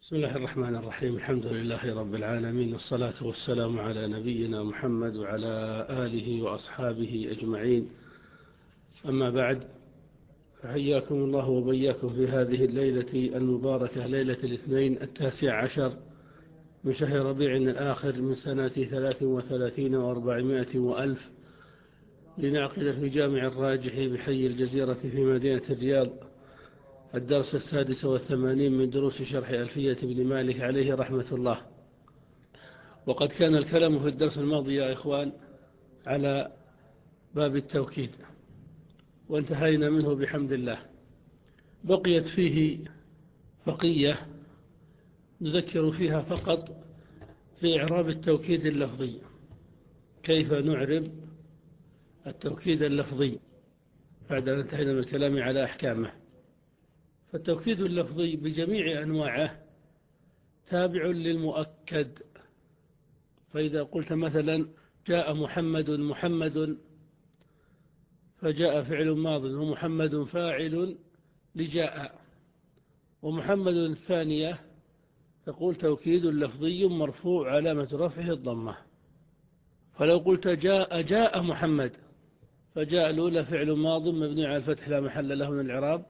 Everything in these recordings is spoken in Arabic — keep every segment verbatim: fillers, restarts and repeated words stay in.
بسم الله الرحمن الرحيم. الحمد لله رب العالمين، والصلاة والسلام على نبينا محمد وعلى آله وأصحابه أجمعين. أما بعد، فحياكم الله وبياكم في هذه الليلة المباركة، ليلة الاثنين التاسع عشر من شهر ربيع الآخر من سنة ثلاث وثلاثين وأربعمائة وألف، لنعقد في جامع الراجح بحي الجزيرة في مدينة الرياض الدرس السادس والثمانين من دروس شرح ألفية بن مالك عليه رحمة الله. وقد كان الكلام في الدرس الماضي يا إخوان على باب التوكيد، وانتهينا منه بحمد الله. بقيت فيه بقية نذكر فيها فقط في إعراب التوكيد اللفظي، كيف نعرب التوكيد اللفظي بعد أن انتهينا من الكلام على أحكامه. فالتوكيد اللفظي بجميع أنواعه تابع للمؤكد. فإذا قلت مثلا جاء محمد محمد، فجاء فعل ماض ومحمد فاعل لجاء، ومحمد الثانية تقول توكيد لفظي مرفوع علامة رفعه الضمة. فلو قلت جاء جاء محمد، فجاء الأولى فعل ماض مبني على الفتح لا محل له من الإعراب،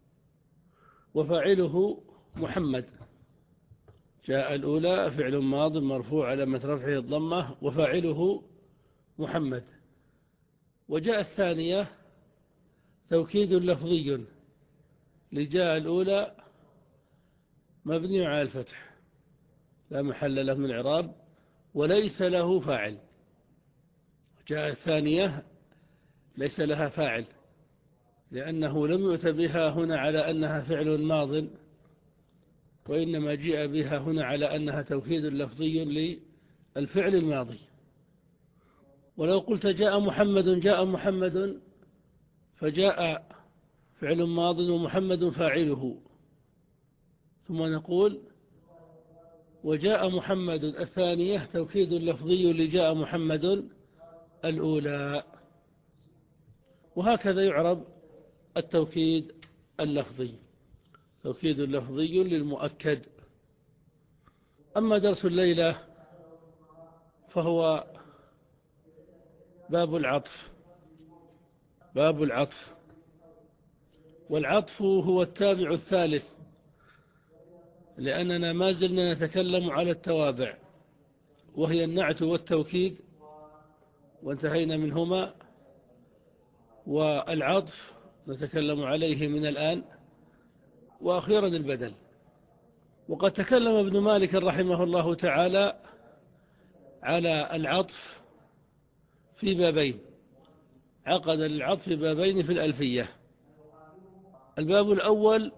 وفاعله محمد. جاء الأولى فعل ماض مرفوع علامة رفعه الضمة وفاعله محمد. وجاء الثانية توكيد لفظي لجاء الأولى مبني على الفتح لا محل له من الإعراب وليس له فاعل. جاء الثانية ليس لها فاعل، لأنه لم يؤت بها هنا على أنها فعل ماض، وإنما جاء بها هنا على أنها توكيد لفظي للفعل الماضي. ولو قلت جاء محمد جاء محمد، فجاء فعل ماض ومحمد فاعله، ثم نقول وجاء محمد الثانية توكيد لفظي لجاء محمد الأولى. وهكذا يعرب التوكيد اللفظي، توكيد لفظي للمؤكد. أما درس الليلة فهو باب العطف. باب العطف، والعطف هو التابع الثالث، لأننا ما زلنا نتكلم على التوابع، وهي النعت والتوكيد وانتهينا منهما، والعطف نتكلم عليه من الآن، وأخيرا البدل. وقد تكلم ابن مالك رحمه الله تعالى على العطف في بابين، عقد للعطف بابين في الألفية. الباب الأول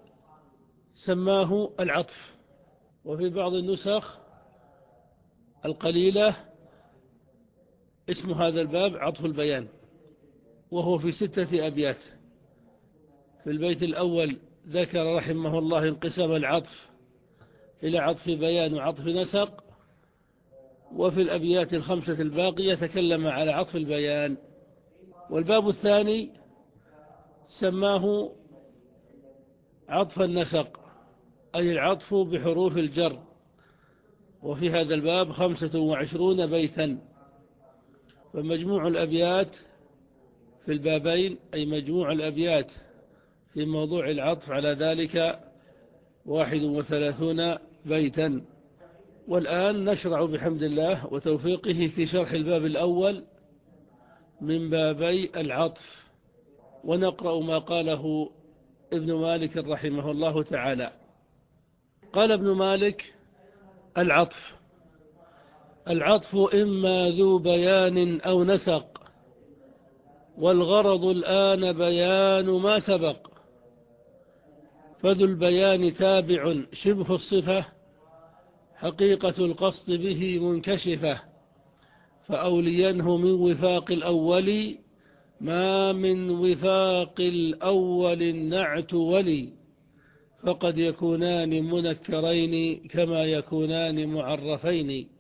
سماه العطف، وفي بعض النسخ القليلة اسم هذا الباب عطف البيان، وهو في ستة أبيات. في البيت الأول ذكر رحمه الله انقسام العطف إلى عطف بيان وعطف نسق، وفي الأبيات الخمسة الباقية تكلم على عطف البيان. والباب الثاني سماه عطف النسق، أي العطف بحروف الجر، وفي هذا الباب خمسة وعشرون بيتا. فمجموع الأبيات في البابين، أي مجموع الأبيات في موضوع العطف على ذلك واحد وثلاثون بيتا. والآن نشرع بحمد الله وتوفيقه في شرح الباب الأول من بابي العطف، ونقرأ ما قاله ابن مالك رحمه الله تعالى. قال ابن مالك: العطف العطف إما ذو بيان أو نسق، والغرض الآن بيان ما سبق. فذو البيان تابع شبه الصفة، حقيقة القصد به منكشفة. فأولينه من وفاق الأول، ما من وفاق الأول النعت ولي. فقد يكونان منكرين كما يكونان معرفين.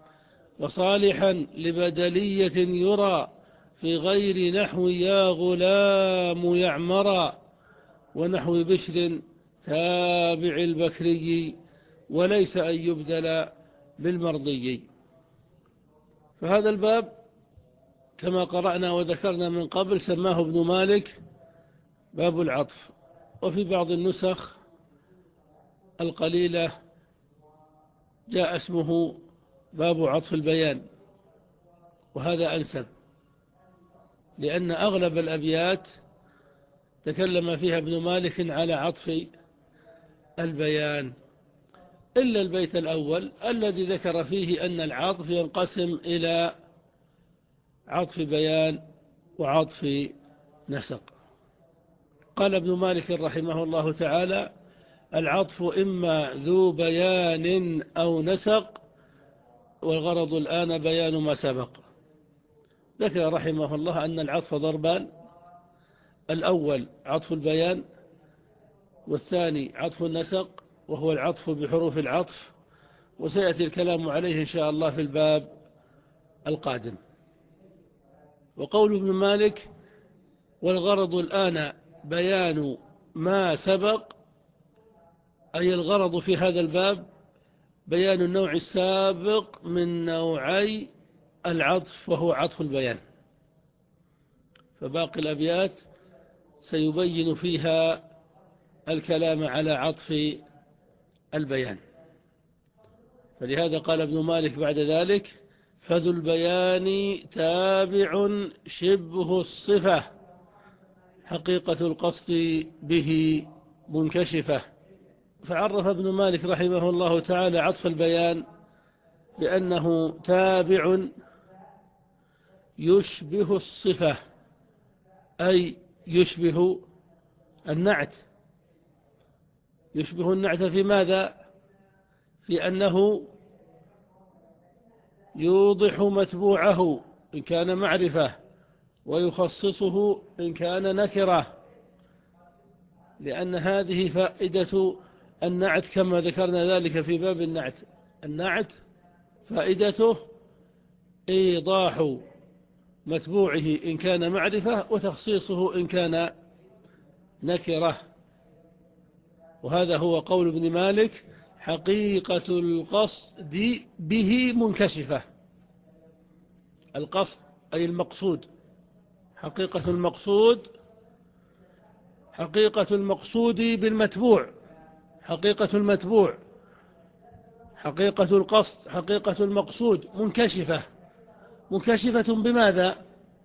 وصالحا لبدلية يرى في غير نحو يا غلام يعمرا، ونحو بشر تابع البكري وليس أن يبدل بالمرضي. فهذا الباب كما قرأنا وذكرنا من قبل سماه ابن مالك باب العطف، وفي بعض النسخ القليلة جاء اسمه باب عطف البيان، وهذا أنسب، لأن أغلب الأبيات تكلم فيها ابن مالك على عطف البيان، إلا البيت الأول الذي ذكر فيه أن العطف ينقسم إلى عطف بيان وعطف نسق. قال ابن مالك رحمه الله تعالى: العطف إما ذو بيان أو نسق، والغرض الآن بيان ما سبق. ذكر رحمه الله أن العطف ضربان: الأول عطف البيان، والثاني عطف النسق وهو العطف بحروف العطف، وسيأتي الكلام عليه إن شاء الله في الباب القادم. وقول ابن مالك: والغرض الآن بيان ما سبق، أي الغرض في هذا الباب بيان النوع السابق من نوعي العطف، وهو عطف البيان. فباقي الأبيات سيبين فيها الكلام على عطف البيان. فلهذا قال ابن مالك بعد ذلك: فذو البيان تابع شبه الصفة، حقيقة القصد به منكشفة. فعرف ابن مالك رحمه الله تعالى عطف البيان بأنه تابع يشبه الصفة، أي يشبه النعت. يشبه النعت في ماذا؟ في أنه يوضح متبوعه إن كان معرفة، ويخصصه إن كان نكرة، لأن هذه فائدة النعت كما ذكرنا ذلك في باب النعت. النعت فائدته إيضاح متبوعه إن كان معرفة، وتخصيصه إن كان نكرة. وهذا هو قول ابن مالك: حقيقة القصد به منكشفة. القصد أي المقصود، حقيقة المقصود، حقيقة المقصود بالمتبوع، حقيقة المتبوع، حقيقة القصد، حقيقة المقصود منكشفة. منكشفة بماذا؟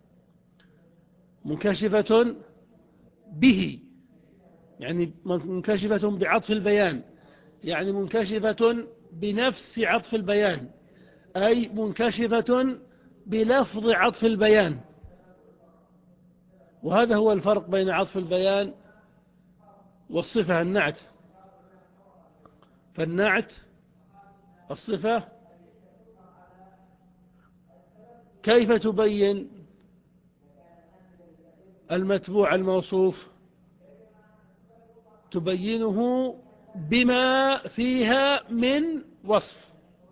منكشفة به، يعني منكشفة بعطف البيان، يعني منكشفة بنفس عطف البيان، أي منكشفة بلفظ عطف البيان. وهذا هو الفرق بين عطف البيان والصفة النعت. فالنعت الصفة كيف تبين المتبوع الموصوف؟ تبينه بما فيها من وصف.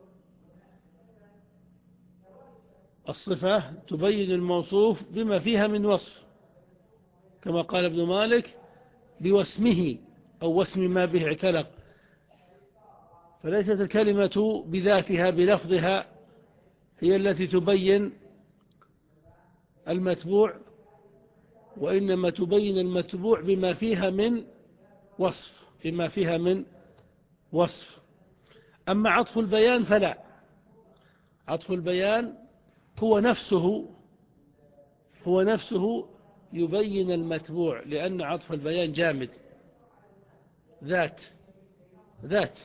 الصفة تبين الموصوف بما فيها من وصف، كما قال ابن مالك: بوسمه أو وسم ما به اعتلق. فليست الكلمة بذاتها بلفظها هي التي تبين المتبوع، وإنما تبين المتبوع بما فيها من وصف، بما فيها من وصف. أما عطف البيان فلا، عطف البيان هو نفسه هو نفسه يبين المتبوع، لأن عطف البيان جامد، ذات ذات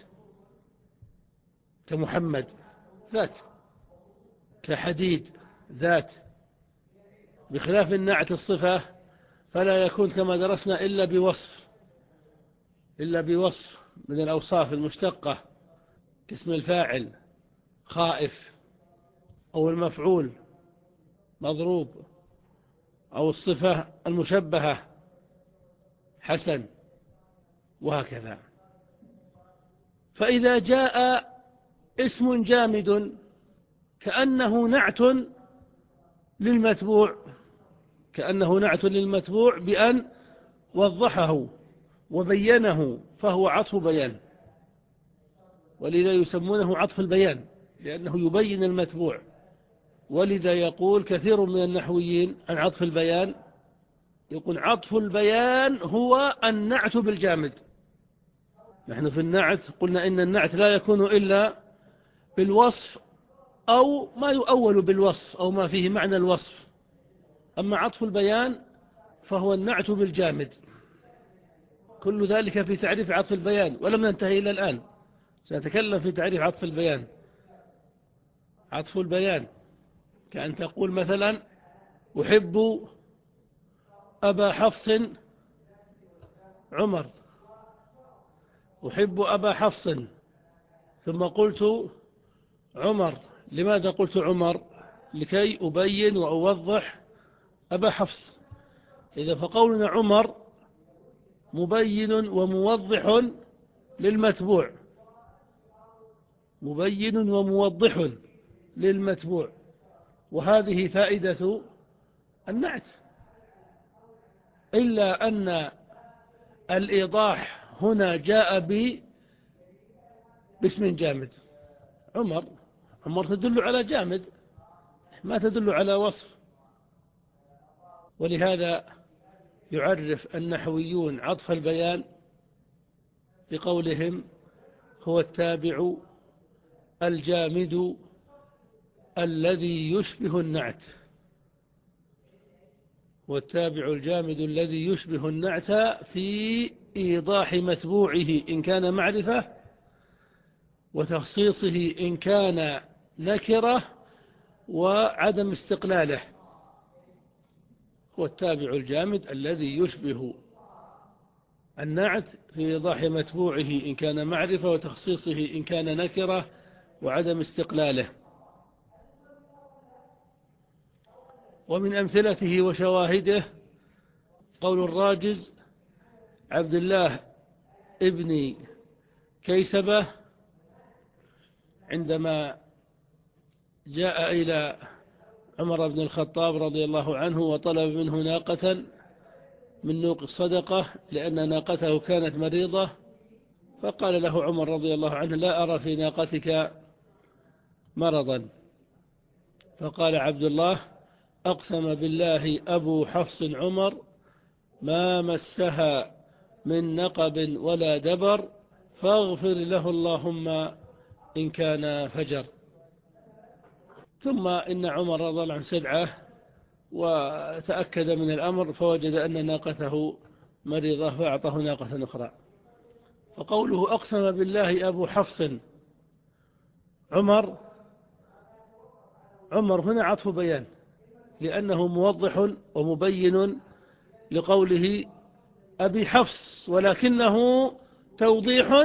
كمحمد، ذات كحديد، ذات. بخلاف النعت الصفة فلا يكون كما درسنا إلا بوصف، إلا بوصف من الأوصاف المشتقة، كاسم الفاعل خائف، أو المفعول مضروب، أو الصفة المشبهة حسن، وهكذا. فإذا جاء اسم جامد كأنه نعت للمتبوع، كأنه نعت للمتبوع بأن وضحه وبينه، فهو عطف بيان. ولذا يسمونه عطف البيان، لأنه يبين المتبوع. ولذا يقول كثير من النحويين عن عطف البيان، يقول عطف البيان هو النعت بالجامد. نحن في النعت قلنا إن النعت لا يكون إلا بالوصف أو ما يؤول بالوصف أو ما فيه معنى الوصف. أما عطف البيان فهو النعت بالجامد. كل ذلك في تعريف عطف البيان، ولم ننتهي إلى الآن، سنتكلم في تعريف عطف البيان. عطف البيان كأن تقول مثلا أحب أبا حفص عمر، أحب أبا حفص، ثم قلت عمر. لماذا قلت عمر؟ لكي أبين وأوضح أبا حفص. إذا فقولنا عمر مبين وموضح للمتبوع، مبين وموضح للمتبوع، وهذه فائدة النعت. إلا أن الإيضاح هنا جاء ب باسم جامد. عمر، عمر تدل على جامد ما تدل على وصف. ولهذا يعرف النحويون عطف البيان بقولهم هو التابع الجامد الذي يشبه النعت. والتابع الجامد الذي يشبه النعت في إيضاح متبوعه إن كان معرفة، وتخصيصه إن كان نكرة، وعدم استقلاله. هو التابع الجامد الذي يشبه النعت في إيضاح متبوعه إن كان معرفة، وتخصيصه إن كان نكرة، وعدم استقلاله. ومن أمثلته وشواهده قول الراجز عبد الله ابن كيسبة عندما جاء إلى عمر بن الخطاب رضي الله عنه وطلب منه ناقة من نوق الصدقة لأن ناقته كانت مريضة، فقال له عمر رضي الله عنه لا أرى في ناقتك مرضا. فقال عبد الله أقسم بالله أبو حفص عمر ما مسها من نقب ولا دبر، فاغفر له اللهم إن كان فجر. ثم إن عمر رضي الله عنه سدعه وتأكد من الأمر فوجد أن ناقته مريضة فأعطاه ناقة أخرى. فقوله أقسم بالله أبو حفص عمر، عمر هنا عطف بيان لأنه موضح ومبين لقوله أبي حفص، ولكنه توضيح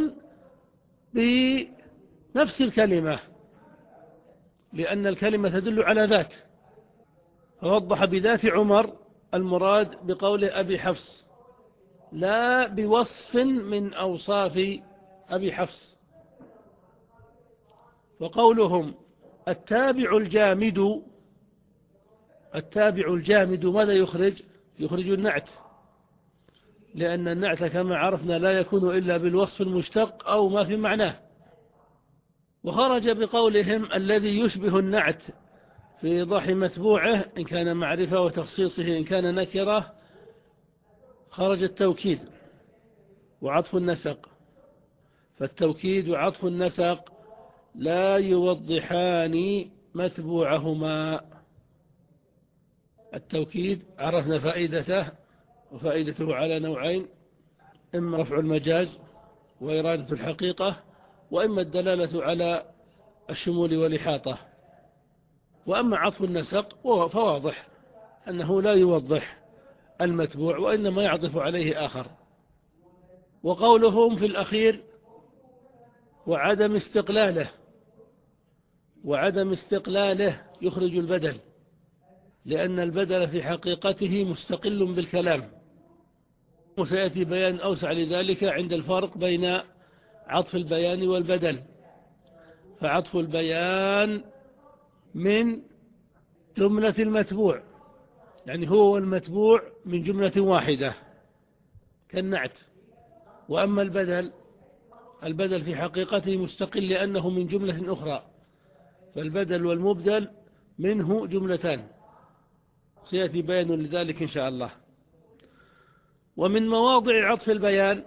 بنفس الكلمة لأن الكلمة تدل على ذات، فوضح بذات عمر المراد بقوله أبي حفص لا بوصف من أوصاف أبي حفص. وقولهم التابع الجامد، التابع الجامد ماذا يخرج؟ يخرج النعت، لأن النعت كما عرفنا لا يكون إلا بالوصف المشتق أو ما في معناه. وخرج بقولهم الذي يشبه النعت في إيضاح متبوعه إن كان معرفة، وتخصيصه إن كان نكرة. خرج التوكيد وعطف النسق، فالتوكيد وعطف النسق لا يوضحان متبوعهما. التوكيد عرفنا فائدته، وفائدته على نوعين: إما رفع المجاز وإرادة الحقيقة، وإما الدلالة على الشمول والإحاطة. وأما عطف النسق فواضح أنه لا يوضح المتبوع وإنما يعطف عليه آخر. وقولهم في الأخير وعدم استقلاله، وعدم استقلاله يخرج البدل، لأن البدل في حقيقته مستقل بالكلام، وسيأتي بيان أوسع لذلك عند الفرق بين عطف البيان والبدل. فعطف البيان من جملة المتبوع، يعني هو المتبوع من جملة واحدة كالنعت. وأما البدل البدل في حقيقته مستقل لأنه من جملة أخرى، فالبدل والمبدل منه جملتان، سيأتي بيان لذلك إن شاء الله. ومن مواضع عطف البيان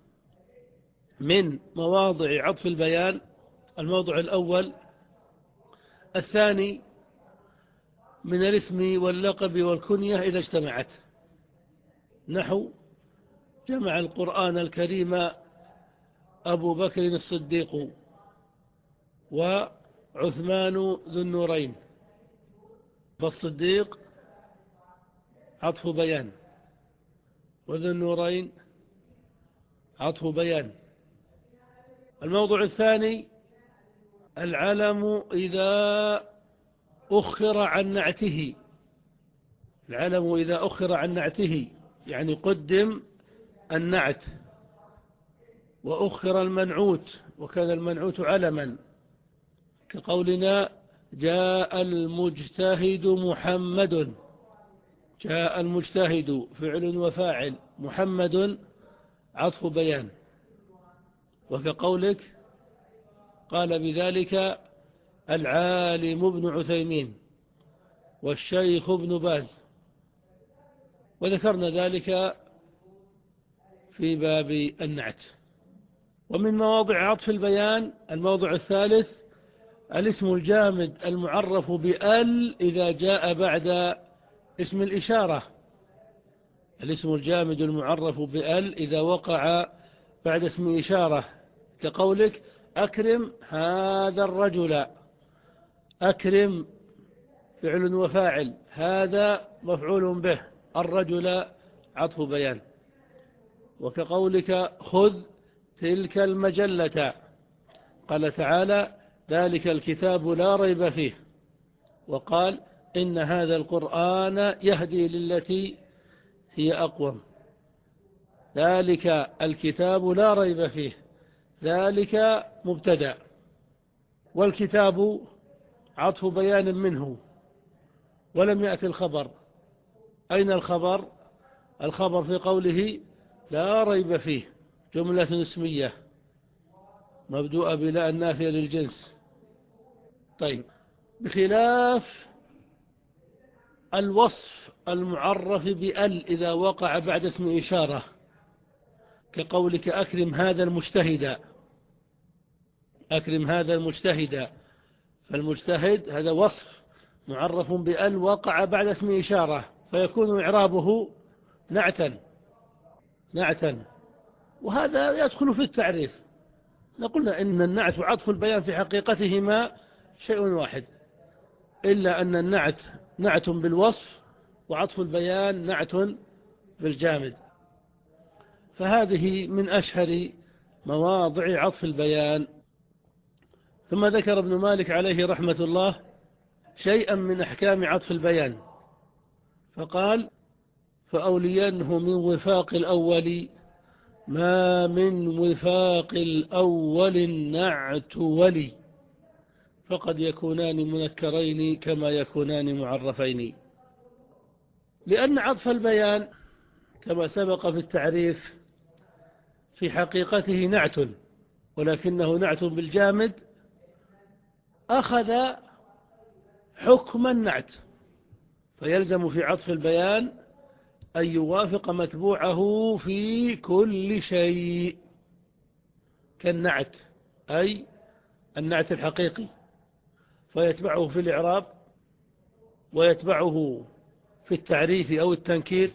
من مواضع عطف البيان الموضع الأول الثاني من الاسم واللقب والكنية إذا اجتمعت، نحو جمع القرآن الكريم أبو بكر الصديق وعثمان ذو النورين، فالصديق عطف بيان، وذو النورين عطف بيان. الموضوع الثاني العلم إذا أخر عن نعته، العلم إذا أخر عن نعته يعني قدم النعت وأخر المنعوت وكان المنعوت علما، كقولنا جاء المجتهد محمد، جاء المجتهد فعل وفاعل، محمد عطف بيان. وكقولك قال بذلك العالم ابن عثيمين والشيخ ابن باز، وذكرنا ذلك في باب النعت. ومن مواضع عطف البيان الموضع الثالث الاسم الجامد المعرف بأل إذا جاء بعد اسم الإشارة، الاسم الجامد المعرف بأل إذا وقع بعد اسم إشارة، كقولك أكرم هذا الرجل، أكرم فعل وفاعل، هذا مفعول به، الرجل عطف بيان. وكقولك خذ تلك المجلة، قال تعالى ذلك الكتاب لا ريب فيه، وقال إن هذا القرآن يهدي للتي هي أقوم، ذلك الكتاب لا ريب فيه، ذلك مبتدأ، والكتاب عطف بيان منه ولم يأتي الخبر. أين الخبر؟ الخبر في قوله لا ريب فيه، جملة اسمية مبدوءة بلا النافية للجنس. طيب، بخلاف الوصف المعرف بأل إذا وقع بعد اسم إشارة، كقولك أكرم هذا المجتهد، أكرم هذا المجتهد، فالمجتهد هذا وصف معرف بأل وقع بعد اسم إشارة، فيكون إعرابه نعتا نعتا وهذا يدخل في التعريف. نقولنا إن النعت وعطف البيان في حقيقتهما شيء واحد، إلا أن النعت نعت بالوصف وعطف البيان نعت بالجامد. فهذه من أشهر مواضع عطف البيان. ثم ذكر ابن مالك عليه رحمة الله شيئا من أحكام عطف البيان، فقال فأولينه من وفاق الأول ما من وفاق الأول النعت ولي، فقد يكونان منكرين كما يكونان معرفين. لأن عطف البيان كما سبق في التعريف في حقيقته نعت، ولكنه نعت بالجامد أخذ حكم النعت، فيلزم في عطف البيان أن يوافق متبوعه في كل شيء، كالنعت أي النعت الحقيقي، فيتبعه في الإعراب ويتبعه في التعريف أو التنكير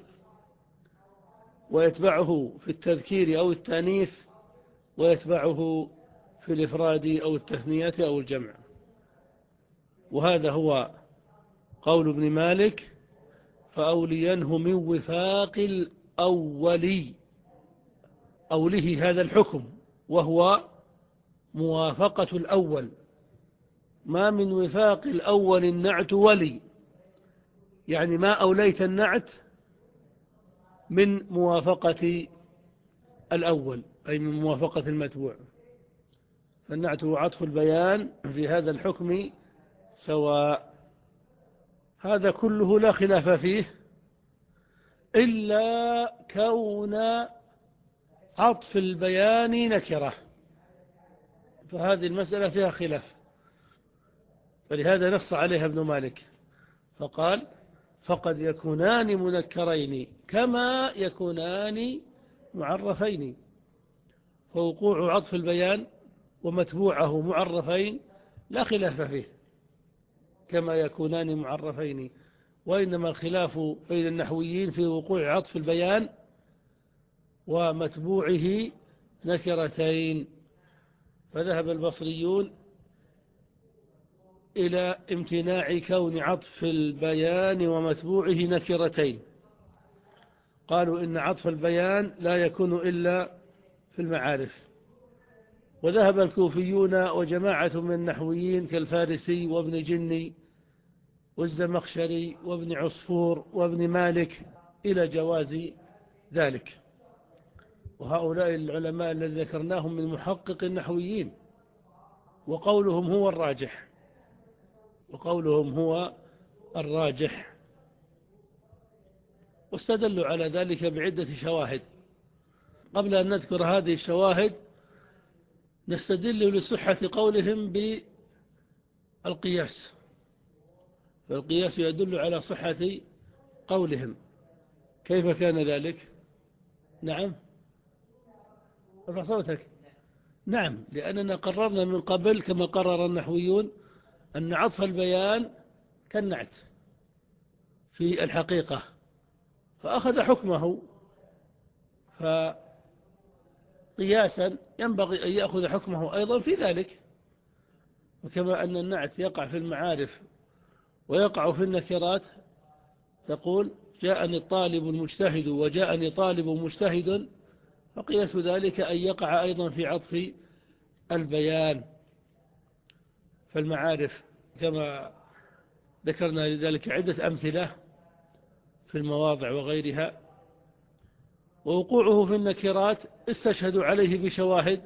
ويتبعه في التذكير أو التانيث ويتبعه في الإفراد أو التثنية أو الجمع. وهذا هو قول ابن مالك فأولينه من وفاق الأولي، أوله هذا الحكم وهو موافقة الأول، ما من وفاق الأول النعت ولي، يعني ما أوليت النعت من موافقة الأول أي من موافقة المتبوع، فالنعت وعطف البيان في هذا الحكم سواء. هذا كله لا خلاف فيه إلا كون عطف البيان نكرة، فهذه المسألة فيها خلاف، فلهذا نص عليها ابن مالك فقال فقد يكونان منكرين كما يكونان معرفين، فوقوع عطف البيان ومتبوعه معرفين لا خلاف فيه كما يكونان معرفين، وإنما الخلاف بين النحويين في وقوع عطف البيان ومتبوعه نكرتين. فذهب البصريون إلى امتناع كون عطف البيان ومتبوعه نكرتين، قالوا إن عطف البيان لا يكون إلا في المعارف. وذهب الكوفيون وجماعة من النحويين كالفارسي وابن جني والزمخشري وابن عصفور وابن مالك إلى جواز ذلك. وهؤلاء العلماء الذين ذكرناهم من محقق النحويين، وقولهم هو الراجح وقولهم هو الراجح واستدلوا على ذلك بعدة شواهد. قبل أن نذكر هذه الشواهد نستدل لصحة قولهم بالقياس، فالقياس يدل على صحة قولهم. كيف كان ذلك؟ نعم، ارفع صوتك. نعم، لأننا قررنا من قبل كما قرر النحويون أن عطف البيان كالنعت في الحقيقة، فأخذ حكمه، فقياسا ينبغي أن يأخذ حكمه أيضا في ذلك. وكما أن النعت يقع في المعارف ويقع في النكرات، تقول جاءني الطالب المجتهد وجاءني طالب مجتهد، فقياس ذلك أن يقع أيضا في عطف البيان. فالمعارف كما ذكرنا لذلك عدة أمثلة في المواضع وغيرها، ووقوعه في النكرات استشهدوا عليه بشواهد،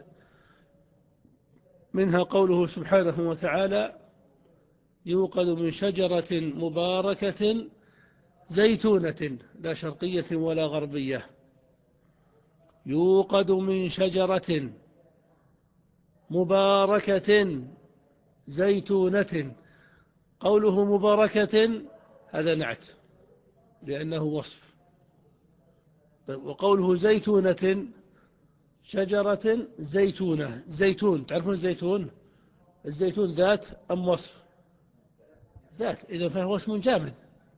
منها قوله سبحانه وتعالى يوقد من شجرة مباركة زيتونة لا شرقية ولا غربية، يوقد من شجرة مباركة زيتونة. قوله مباركة هذا نعت لأنه وصف. وقوله زيتونة شجرة زيتونة، زيتون، تعرفون الزيتون؟ الزيتون ذات أم وصف؟ ذات، إذن فهو اسم جامد،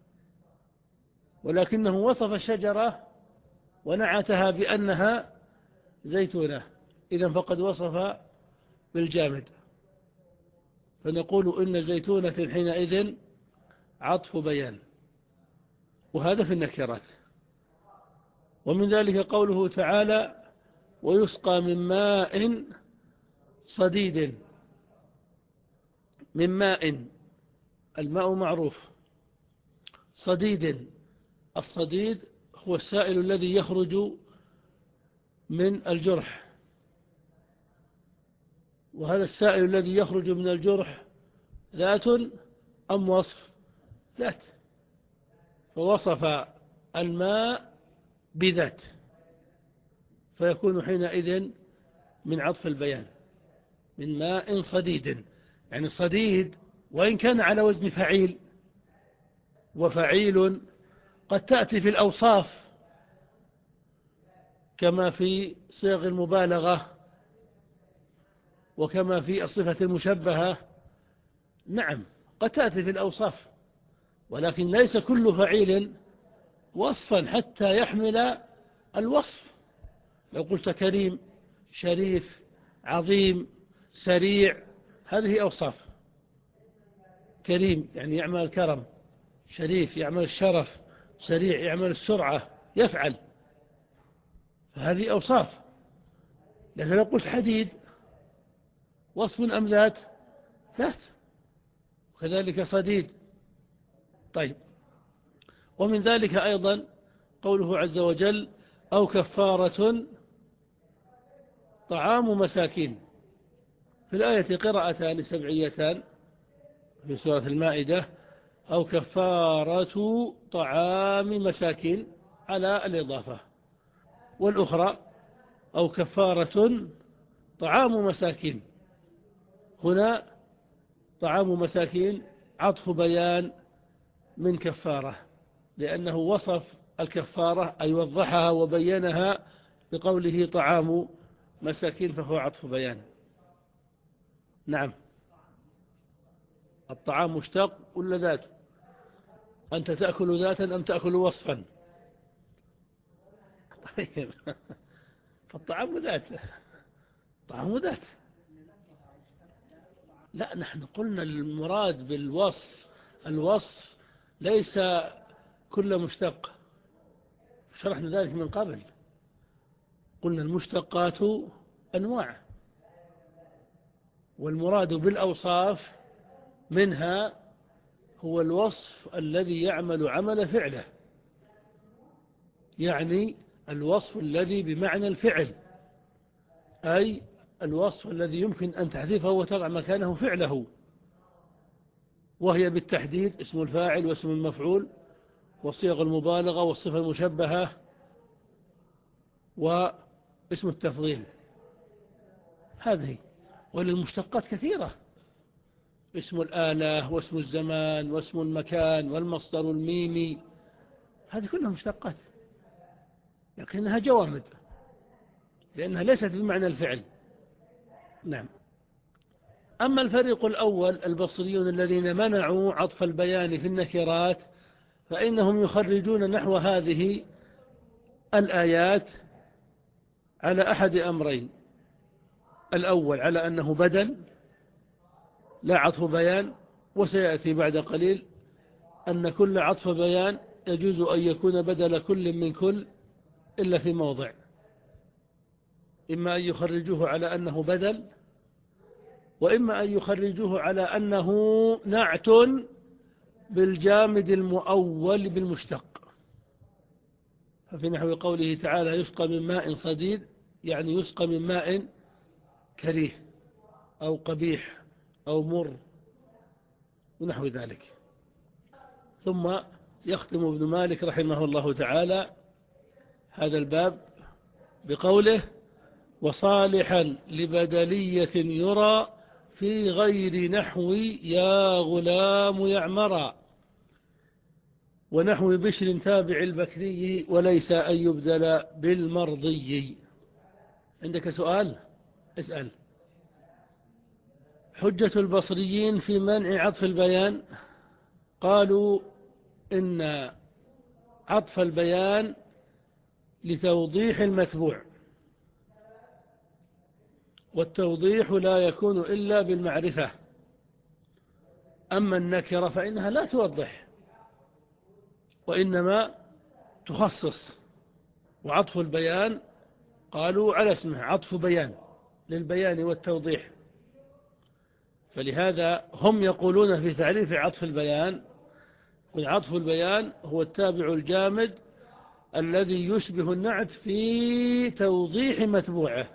ولكنه وصف الشجرة ونعتها بأنها زيتونة، إذن فقد وصف بالجامد، فنقول إن زيتونة حينئذ عطف بيان. وهذا في النكرات. ومن ذلك قوله تعالى ويسقى من ماء صديد. من ماء، الماء معروف. صديد، الصديد هو السائل الذي يخرج من الجرح، وهذا السائل الذي يخرج من الجرح ذات أم وصف؟ ذات، فوصف الماء بذات، فيكون حينئذ من عطف البيان. من ماء صديد، يعني صديد وإن كان على وزن فعيل، وفعيل قد تأتي في الأوصاف كما في صيغ المبالغة وكما في الصفة المشبهة، نعم قد تأتي في الأوصاف، ولكن ليس كل فعيل وصفا حتى يحمل الوصف. لو قلت كريم، شريف، عظيم، سريع، هذه أوصاف. كريم يعني يعمل الكرم، شريف يعمل الشرف، سريع يعمل السرعة، يفعل، فهذه أوصاف. لكن لو قلت حديد وصف أم ذات؟ ذات. وكذلك صديد. طيب، ومن ذلك أيضا قوله عز وجل أو كفارة طعام مساكين. في الآية قراءتان سبعيتان في سورة المائدة، أو كفارة طعام مساكين على الإضافة، والأخرى أو كفارة طعام مساكين هنا طعام مساكين عطف بيان من كفارة، لأنه وصف الكفارة أي وضحها وبينها بقوله طعام مساكين، فهو عطف بيان. نعم. الطعام مشتق ولا ذات؟ أنت تأكل ذاتا أم تأكل وصفا؟ طيب فالطعام ذات، طعام ذات. لا، نحن قلنا المراد بالوصف الوصف ليس كل مشتق، شرحنا ذلك من قبل. قلنا المشتقات أنواع، والمراد بالأوصاف منها هو الوصف الذي يعمل عمل فعله، يعني الوصف الذي بمعنى الفعل، أي الوصف الذي يمكن أن تحذفه وتضع مكانه فعله، وهي بالتحديد اسم الفاعل واسم المفعول وصيغ المبالغة والصفة المشبهة واسم التفضيل. هذه. وللمشتقات كثيرة، اسم الآلة واسم الزمان واسم المكان والمصدر الميمي، هذه كلها مشتقات، لكنها جوامد لأنها ليست بمعنى الفعل. نعم. أما الفريق الأول البصريون الذين منعوا عطف البيان في النكرات، فإنهم يخرجون نحو هذه الآيات على أحد أمرين: الأول على أنه بدل لا عطف بيان، وسيأتي بعد قليل أن كل عطف بيان يجوز أن يكون بدل كل من كل إلا في موضع، إما أن يخرجوه على أنه بدل، وإما أن يخرجوه على أنه نعت بالجامد المؤول بالمشتق. ففي نحو قوله تعالى يسقى من ماء صديد، يعني يسقى من ماء كريه أو قبيح أو مر ونحو ذلك. ثم يختم ابن مالك رحمه الله تعالى هذا الباب بقوله وصالحا لبدلية يرى في غير نحو يا غلام يعمرا، ونحو بشر تابع البكري وليس أن يبدل بالمرضي. عندك سؤال؟ اسأل. حجة البصريين في منع عطف البيان، قالوا إن عطف البيان لتوضيح المتبوع، والتوضيح لا يكون إلا بالمعرفة، أما النكرة فإنها لا توضح وإنما تخصص. وعطف البيان قالوا على اسمه عطف بيان للبيان والتوضيح، فلهذا هم يقولون في تعريف عطف البيان: عطف البيان هو التابع الجامد الذي يشبه النعت في توضيح متبوعه.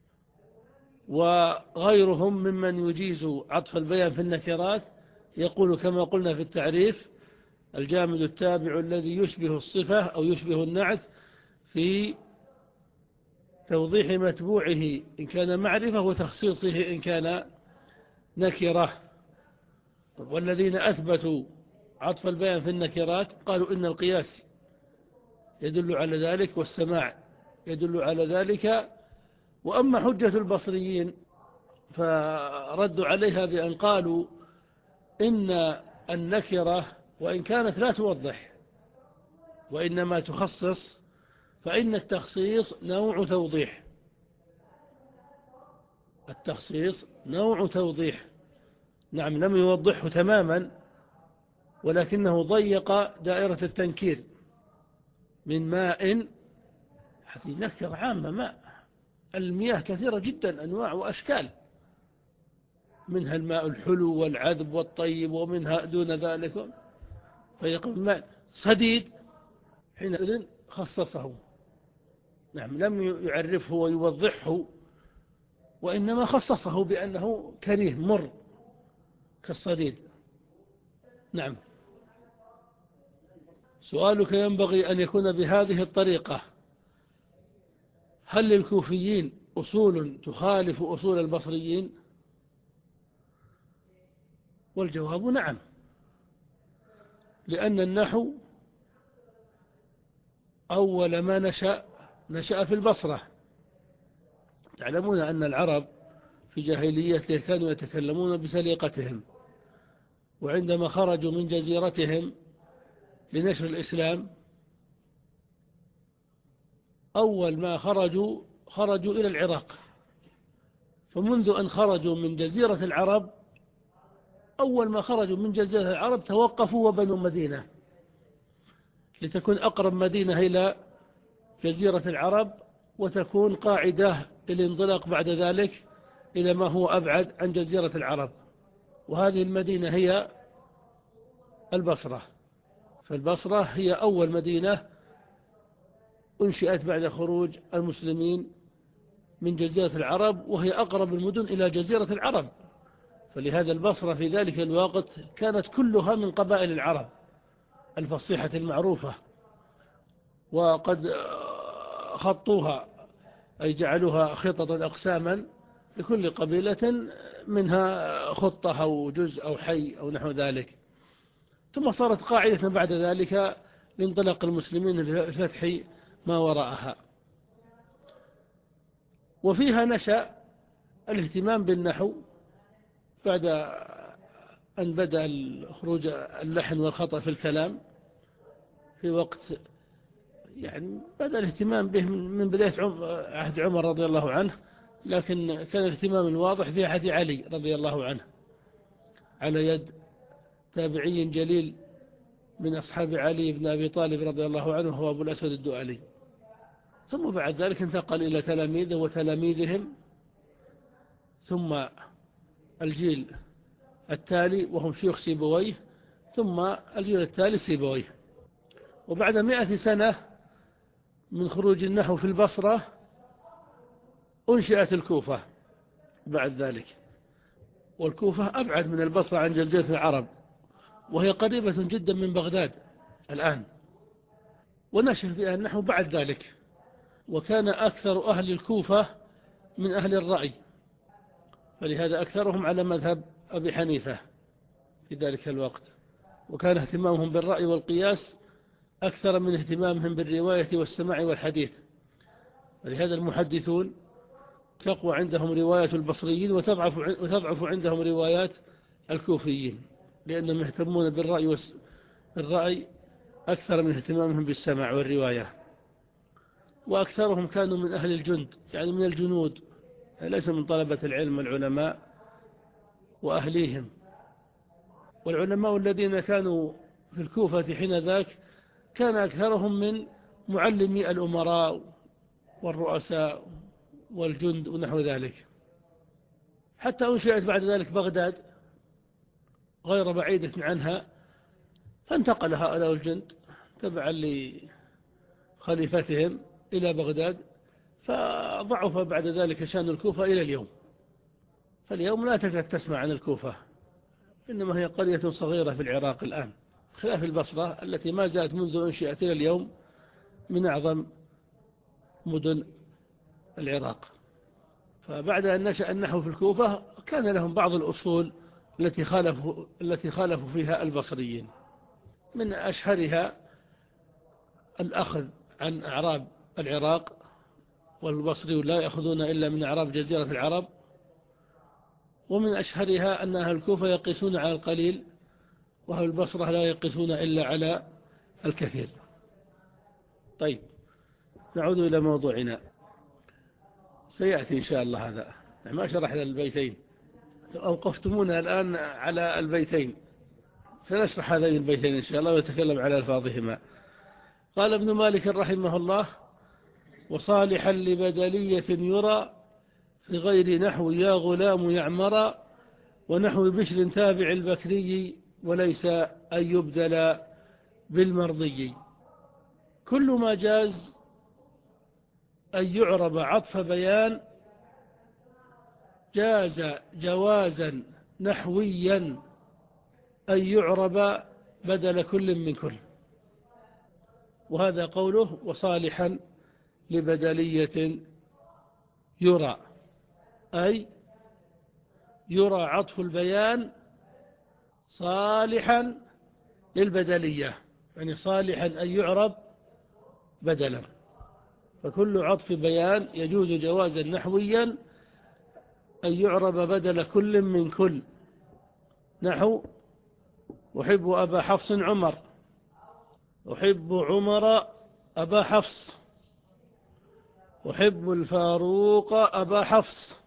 وغيرهم ممن يجيز عطف البيان في النكرات يقول كما قلنا في التعريف: الجامد التابع الذي يشبه الصفة أو يشبه النعت في توضيح متبوعه إن كان معرفة وتخصيصه إن كان نكرة. والذين أثبتوا عطف البيان في النكرات قالوا إن القياس يدل على ذلك والسماع يدل على ذلك. وأما حجة البصريين فردوا عليها بأن قالوا إن النكرة وإن كانت لا توضح وإنما تخصص، فإن التخصيص نوع توضيح، التخصيص نوع توضيح. نعم، لم يوضحه تماما ولكنه ضيق دائرة التنكير. من ماء، هذه نكرة عامة، ماء، المياه كثيرة جدا أنواع وأشكال، منها الماء الحلو والعذب والطيب ومنها دون ذلك. فيقول ماء صديد حينئذ خصصه. نعم، لم يعرفه ويوضحه وإنما خصصه بأنه كريه مر كالصديد. نعم. سؤالك ينبغي أن يكون بهذه الطريقة: هل للكوفيين أصول تخالف أصول البصريين؟ والجواب نعم، لأن النحو أول ما نشأ نشأ في البصرة. تعلمون أن العرب في جاهليته كانوا يتكلمون بسليقتهم، وعندما خرجوا من جزيرتهم لنشر الإسلام أول ما خرجوا خرجوا إلى العراق. فمنذ أن خرجوا من جزيرة العرب، أول ما خرجوا من جزيرة العرب توقفوا وبنوا مدينة لتكون أقرب مدينة إلى جزيرة العرب، وتكون قاعدة للانطلاق بعد ذلك إلى ما هو أبعد عن جزيرة العرب. وهذه المدينة هي البصرة. فالبصرة هي أول مدينة أنشئت بعد خروج المسلمين من جزيرة العرب، وهي أقرب المدن إلى جزيرة العرب. فلهذا البصرة في ذلك الوقت كانت كلها من قبائل العرب الفصيحة المعروفة، وقد خطوها أي جعلوها خططا أقساما لكل قبيلة منها خطة أو جزء أو حي أو نحو ذلك. ثم صارت قاعدة بعد ذلك لانطلاق المسلمين لفتح ما وراءها. وفيها نشأ الاهتمام بالنحو بعد أن بدأ خروج اللحن والخطأ في الكلام في وقت، يعني بدأ الاهتمام به من بداية عهد عمر رضي الله عنه، لكن كان الاهتمام الواضح في عهد علي رضي الله عنه على يد تابعي جليل من أصحاب علي بن أبي طالب رضي الله عنه، هو أبو الأسود الدؤلي. ثم بعد ذلك انتقل إلى تلاميذه وتلاميذهم، ثم الجيل التالي وهم شيوخ سيبويه، ثم الجيل التالي سيبويه. وبعد مئة سنة من خروج النحو في البصرة أنشئت الكوفة بعد ذلك. والكوفة أبعد من البصرة عن جزيرة العرب، وهي قريبة جدا من بغداد الآن. ونشأ فيها النحو بعد ذلك، وكان أكثر أهل الكوفة من أهل الرأي، فلهذا أكثرهم على مذهب أبي حنيفة في ذلك الوقت. وكان اهتمامهم بالرأي والقياس أكثر من اهتمامهم بالرواية والسماع والحديث. ولهذا المحدثون تقوى عندهم رواية البصريين وتضعف وتضعف عندهم روايات الكوفيين، لأنهم يهتمون بالرأي والرأي أكثر من اهتمامهم بالسماع والرواية. وأكثرهم كانوا من أهل الجند، يعني من الجنود، ليس من طلبة العلم والعلماء وأهليهم. والعلماء الذين كانوا في الكوفة حين ذاك كان أكثرهم من معلمي الأمراء والرؤساء والجند ونحو ذلك. حتى أنشئت بعد ذلك بغداد غير بعيدة عنها، فانتقل هؤلاء الجند تبعا لخليفتهم إلى بغداد، فضعف بعد ذلك شأن الكوفة إلى اليوم. فاليوم لا تكاد تسمع عن الكوفة، إنما هي قرية صغيرة في العراق الآن، خلاف البصرة التي ما زالت منذ أنشئت إلى اليوم من أعظم مدن العراق. فبعد أن نشأ النحو في الكوفة كان لهم بعض الأصول التي خالفوا, التي خالفوا فيها البصريين. من أشهرها الأخذ عن أعراب العراق، والبصري لا يأخذون إلا من أعراب جزيرة العرب. ومن أشهرها أن أهل الكوفة يقيسون على القليل، وأهل البصرة لا يقيسون إلا على الكثير. طيب، نعود إلى موضوعنا، سيأتي إن شاء الله. هذا ما شرحنا البيتين، أوقفتمونا الآن على البيتين، سنشرح هذين البيتين إن شاء الله ويتكلم على ألفاظهما. قال ابن مالك رحمه الله: وصالحا لبدلية يرى في غير نحو يا غلام يعمر، ونحو بشر تابع البكري، وليس أن يبدل بالمرضي. كل ما جاز أن يعرب عطف بيان جاز جوازا نحويا أن يعرب بدل كل من كل. وهذا قوله وصالحا لبدلية يرى، أي يرى عطف البيان صالحا للبدلية، يعني صالحا أن يعرب بدلا. فكل عطف بيان يجوز جوازا نحويا أن يعرب بدل كل من كل، نحو أحب أبا حفص عمر، أحب عمر أبا حفص، أحب الفاروق أبا حفص،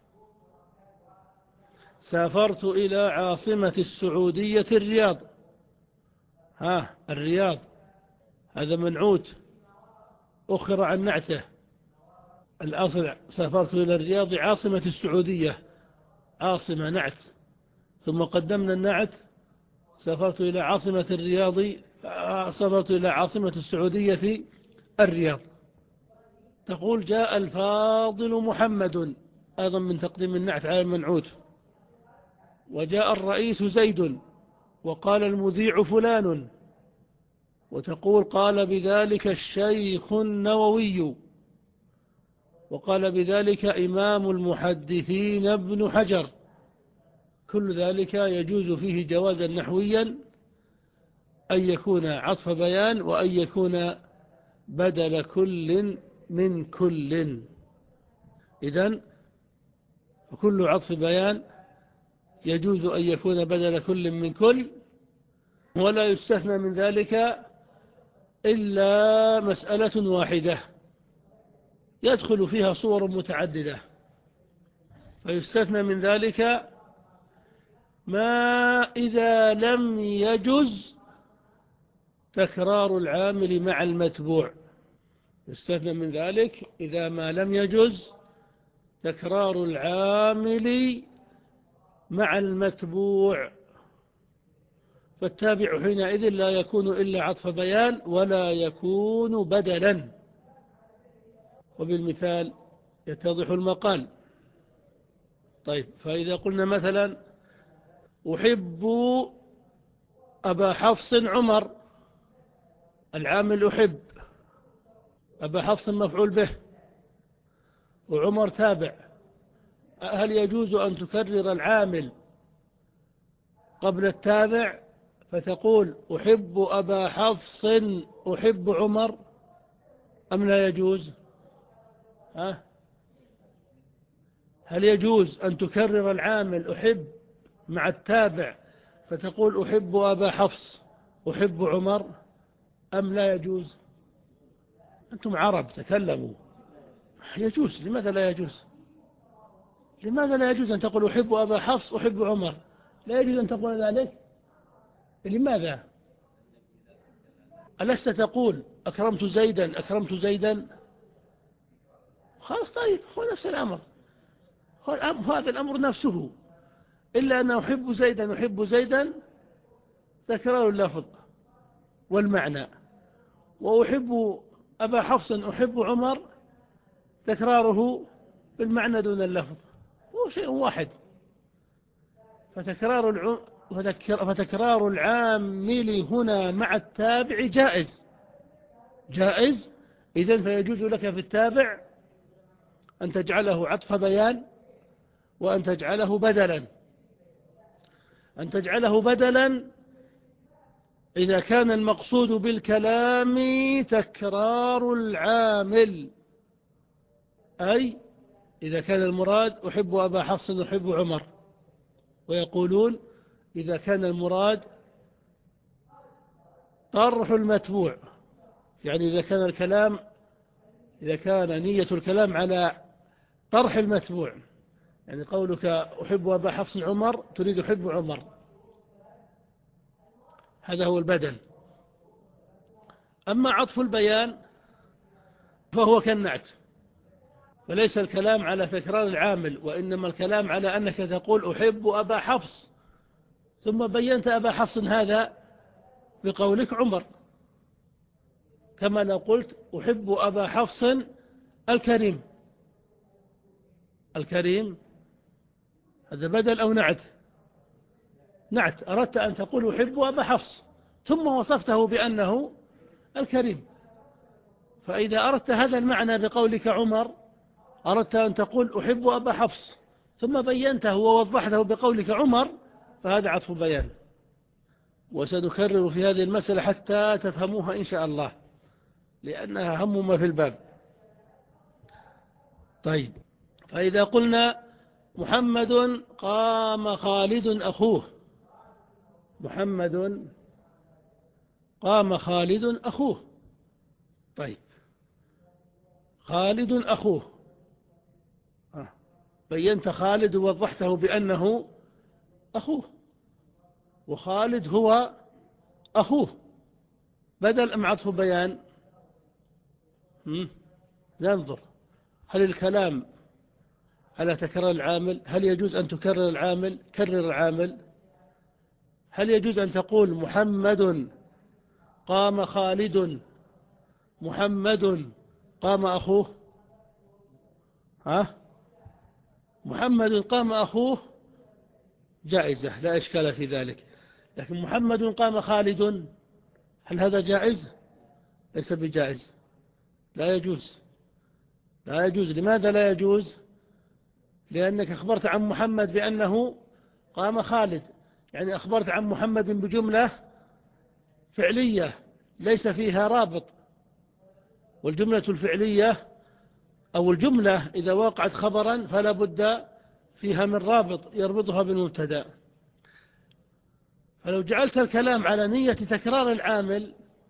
سافرت إلى عاصمة السعودية الرياض. ها الرياض هذا منعوت أخر عن نعته، الأصل سافرت إلى الرياض عاصمة السعودية، عاصمة نعت، ثم قدمنا النعت سافرت إلى عاصمة الرياض، سافرت إلى عاصمة السعودية الرياض. تقول جاء الفاضل محمد، أيضا من تقديم النعت على المنعوت. وجاء الرئيس زيد، وقال المذيع فلان، وتقول قال بذلك الشيخ النووي، وقال بذلك إمام المحدثين ابن حجر. كل ذلك يجوز فيه جوازا نحويا أن يكون عطف بيان وأن يكون بدل كل من كل. إذن فكل عطف بيان يجوز أن يكون بدل كل من كل، ولا يستثنى من ذلك إلا مسألة واحدة يدخل فيها صور متعددة. فيستثنى من ذلك ما إذا لم يجز تكرار العامل مع المتبوع. يستثنى من ذلك إذا ما لم يجز تكرار العامل مع المتبوع، فالتابع حينئذ لا يكون إلا عطف بيان ولا يكون بدلا. وبالمثال يتضح المقال. طيب، فإذا قلنا مثلا أحب أبا حفص عمر، العامل أحب، أبا حفص مفعول به، وعمر تابع، هل يجوز أن تكرر العامل قبل التابع فتقول أحب أبا حفص أحب عمر، أم لا يجوز؟ ها؟ هل يجوز أن تكرر العامل أحب مع التابع فتقول أحب أبا حفص أحب عمر، أم لا يجوز؟ أنتم عرب تكلموا. يجوز، لماذا لا يجوز؟ لماذا لا يجوز أن تقول أحب أبا حفص أحب عمر؟ لا يجوز أن تقول ذلك. لماذا؟ ألست تقول أكرمت زيدا أكرمت زيدا؟ خلاص، طيب، هو نفس الأمر، هو هذا الأمر نفسه، إلا أن أحب زيدا أحب زيدا تكرار اللفظ والمعنى، وأحب أبا حفص أحب عمر تكراره بالمعنى دون اللفظ، هو شيء واحد. فتكرار الع... فتكرار العامل هنا مع التابع جائز جائز إذن فيجوز لك في التابع أن تجعله عطف بيان وأن تجعله بدلا. أن تجعله بدلا إذا كان المقصود بالكلام تكرار العامل، أي إذا كان المراد أحب أبا حفص أحب عمر، ويقولون إذا كان المراد طرح المتبوع، يعني إذا كان الكلام إذا كان نية الكلام على طرح المتبوع، يعني قولك أحب أبا حفص عمر تريد أحب عمر، هذا هو البدل. أما عطف البيان فهو كالنعت، فليس الكلام على تكرار العامل، وإنما الكلام على أنك تقول أحب أبا حفص، ثم بينت أبا حفص هذا بقولك عمر، كما لو قلت أحب أبا حفص الكريم. الكريم هذا بدل أو نعت؟ نعت. أردت أن تقول أحب أبا حفص ثم وصفته بأنه الكريم، فإذا أردت هذا المعنى بقولك عمر أردت أن تقول أحب أبا حفص ثم بينته ووضحته بقولك عمر، فهذا عطف بيان. وسنكرر في هذه المسألة حتى تفهموها إن شاء الله، لأنها هم ما في الباب. طيب، فإذا قلنا محمد قام خالد أخوه، محمد قام خالد أخوه. طيب، خالد أخوه، بينت خالد ووضحته بأنه أخوه، وخالد هو أخوه، بدل أم عطف بيان؟ ننظر، هل الكلام على تكرار العامل؟ هل يجوز أن تكرر العامل؟ كرر العامل. هل يجوز أن تقول محمد قام خالد، محمد قام أخوه؟ ها؟ محمد قام أخوه جائزة، لا إشكال في ذلك، لكن محمد قام خالد، هل هذا جائز؟ ليس بجائز، لا يجوز، لا يجوز. لماذا لا يجوز؟ لأنك أخبرت عن محمد بأنه قام خالد، يعني أخبرت عن محمد بجملة فعلية ليس فيها رابط، والجملة الفعلية أو الجملة إذا وقعت خبرا فلا بد فيها من رابط يربطها بالمبتدا. فلو جعلت الكلام على نية تكرار العامل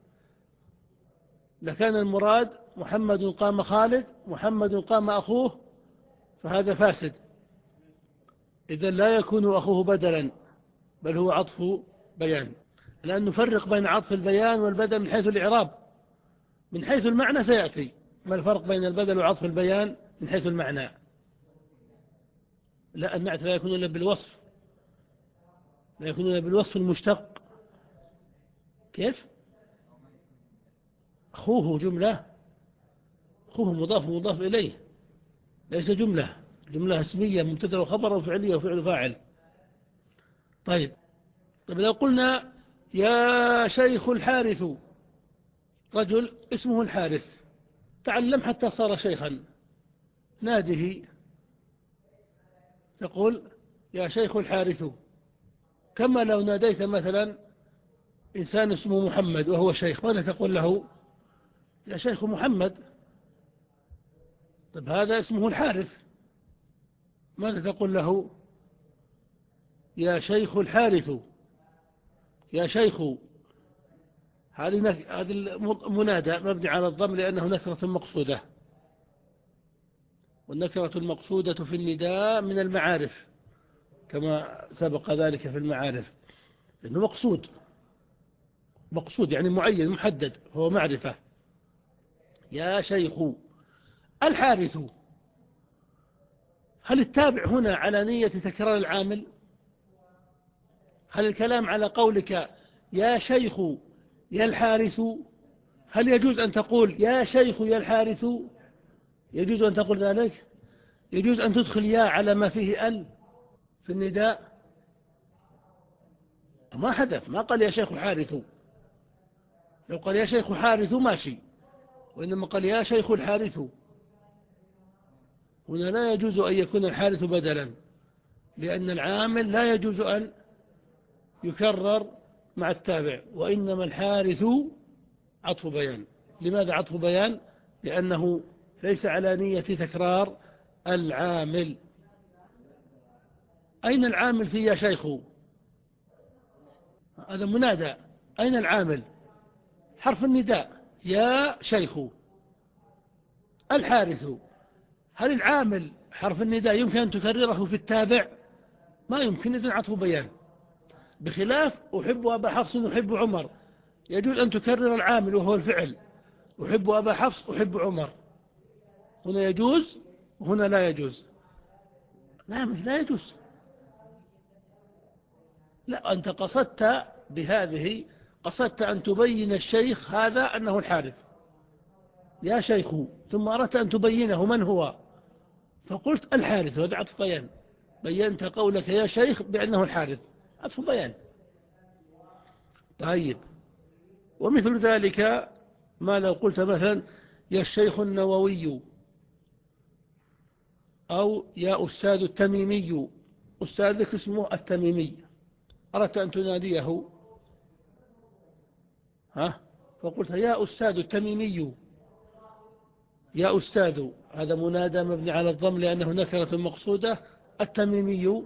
لكان المراد محمد قام خالد، محمد قام أخوه، فهذا فاسد، إذن لا يكون أخوه بدلا، بل هو عطف بيان، لأن نفرق بين عطف البيان والبدل من حيث الإعراب. من حيث المعنى سيأتي ما الفرق بين البدل وعطف البيان من حيث المعنى. لا، النعت لا يكون إلا بالوصف، لا يكون إلا بالوصف المشتق. كيف؟ أخوه جملة، أخوه مضاف مضاف إليه، ليس جملة، جملة اسمية مبتدأ وخبر وفعلية وفعل فاعل. طيب، طيب لو قلنا يا شيخ الحارث، رجل اسمه الحارث تعلم حتى صار شيخا، ناده، تقول يا شيخ الحارث. كما لو ناديت مثلا إنسان اسمه محمد وهو شيخ، ماذا تقول له؟ يا شيخ محمد. طيب هذا اسمه الحارث، ماذا تقول له؟ يا شيخ الحارث، يا شيخ. هذه هذه المنادى مبني على الضم لأنه نكرة مقصودة، والنكرة المقصودة في النداء من المعارف كما سبق ذلك في المعارف، إنه مقصود، مقصود يعني معين محدد، هو معرفة. يا شيخ الحارث، هل التابع هنا على نية تكرار العامل؟ هل الكلام على قولك يا شيخ يا الحارث؟ هل يجوز أن تقول يا شيخ يا الحارث؟ يجوز أن تقول ذلك؟ يجوز أن تدخل يا على ما فيه ال في النداء؟ ما حدث، ما قال يا شيخ حارث. لو قال يا شيخ حارث ماشي، وإنما قال يا شيخ الحارث. هنا لا يجوز أن يكون الحارث بدلا، لأن العامل لا يجوز أن يكرر مع التابع، وإنما الحارث عطف بيان. لماذا عطف بيان؟ لأنه ليس على نية تكرار العامل. أين العامل في يا شيخ؟ هذا منادى، أين العامل؟ حرف النداء يا شيخ الحارث. هل العامل حرف النداء يمكن أن تكرره في التابع؟ ما يمكن، إذن عطف بيان. بخلاف أحب أبا حفص أحب عمر، يجوز أن تكرر العامل وهو الفعل، أحب أبا حفص أحب عمر، هنا يجوز وهنا لا يجوز. لا، لا يجوز. لا، أنت قصدت بهذه، قصدت أن تبين الشيخ هذا أنه الحارث، يا شيخ، ثم أردت أن تبينه من هو، فقلت الحارث، هذا عطف بيان، بينت قولك يا شيخ بأنه الحارث، عطف بيان. طيب، ومثل ذلك ما لو قلت مثلا يا الشيخ النووي، أو يا أستاذ التميمي، أستاذك اسمه التميمي، أردت أن تناديه ها فقلت يا أستاذ التميمي، يا أستاذ، هذا منادى مبني على الضم لأنه نكرة مقصودة. التميمي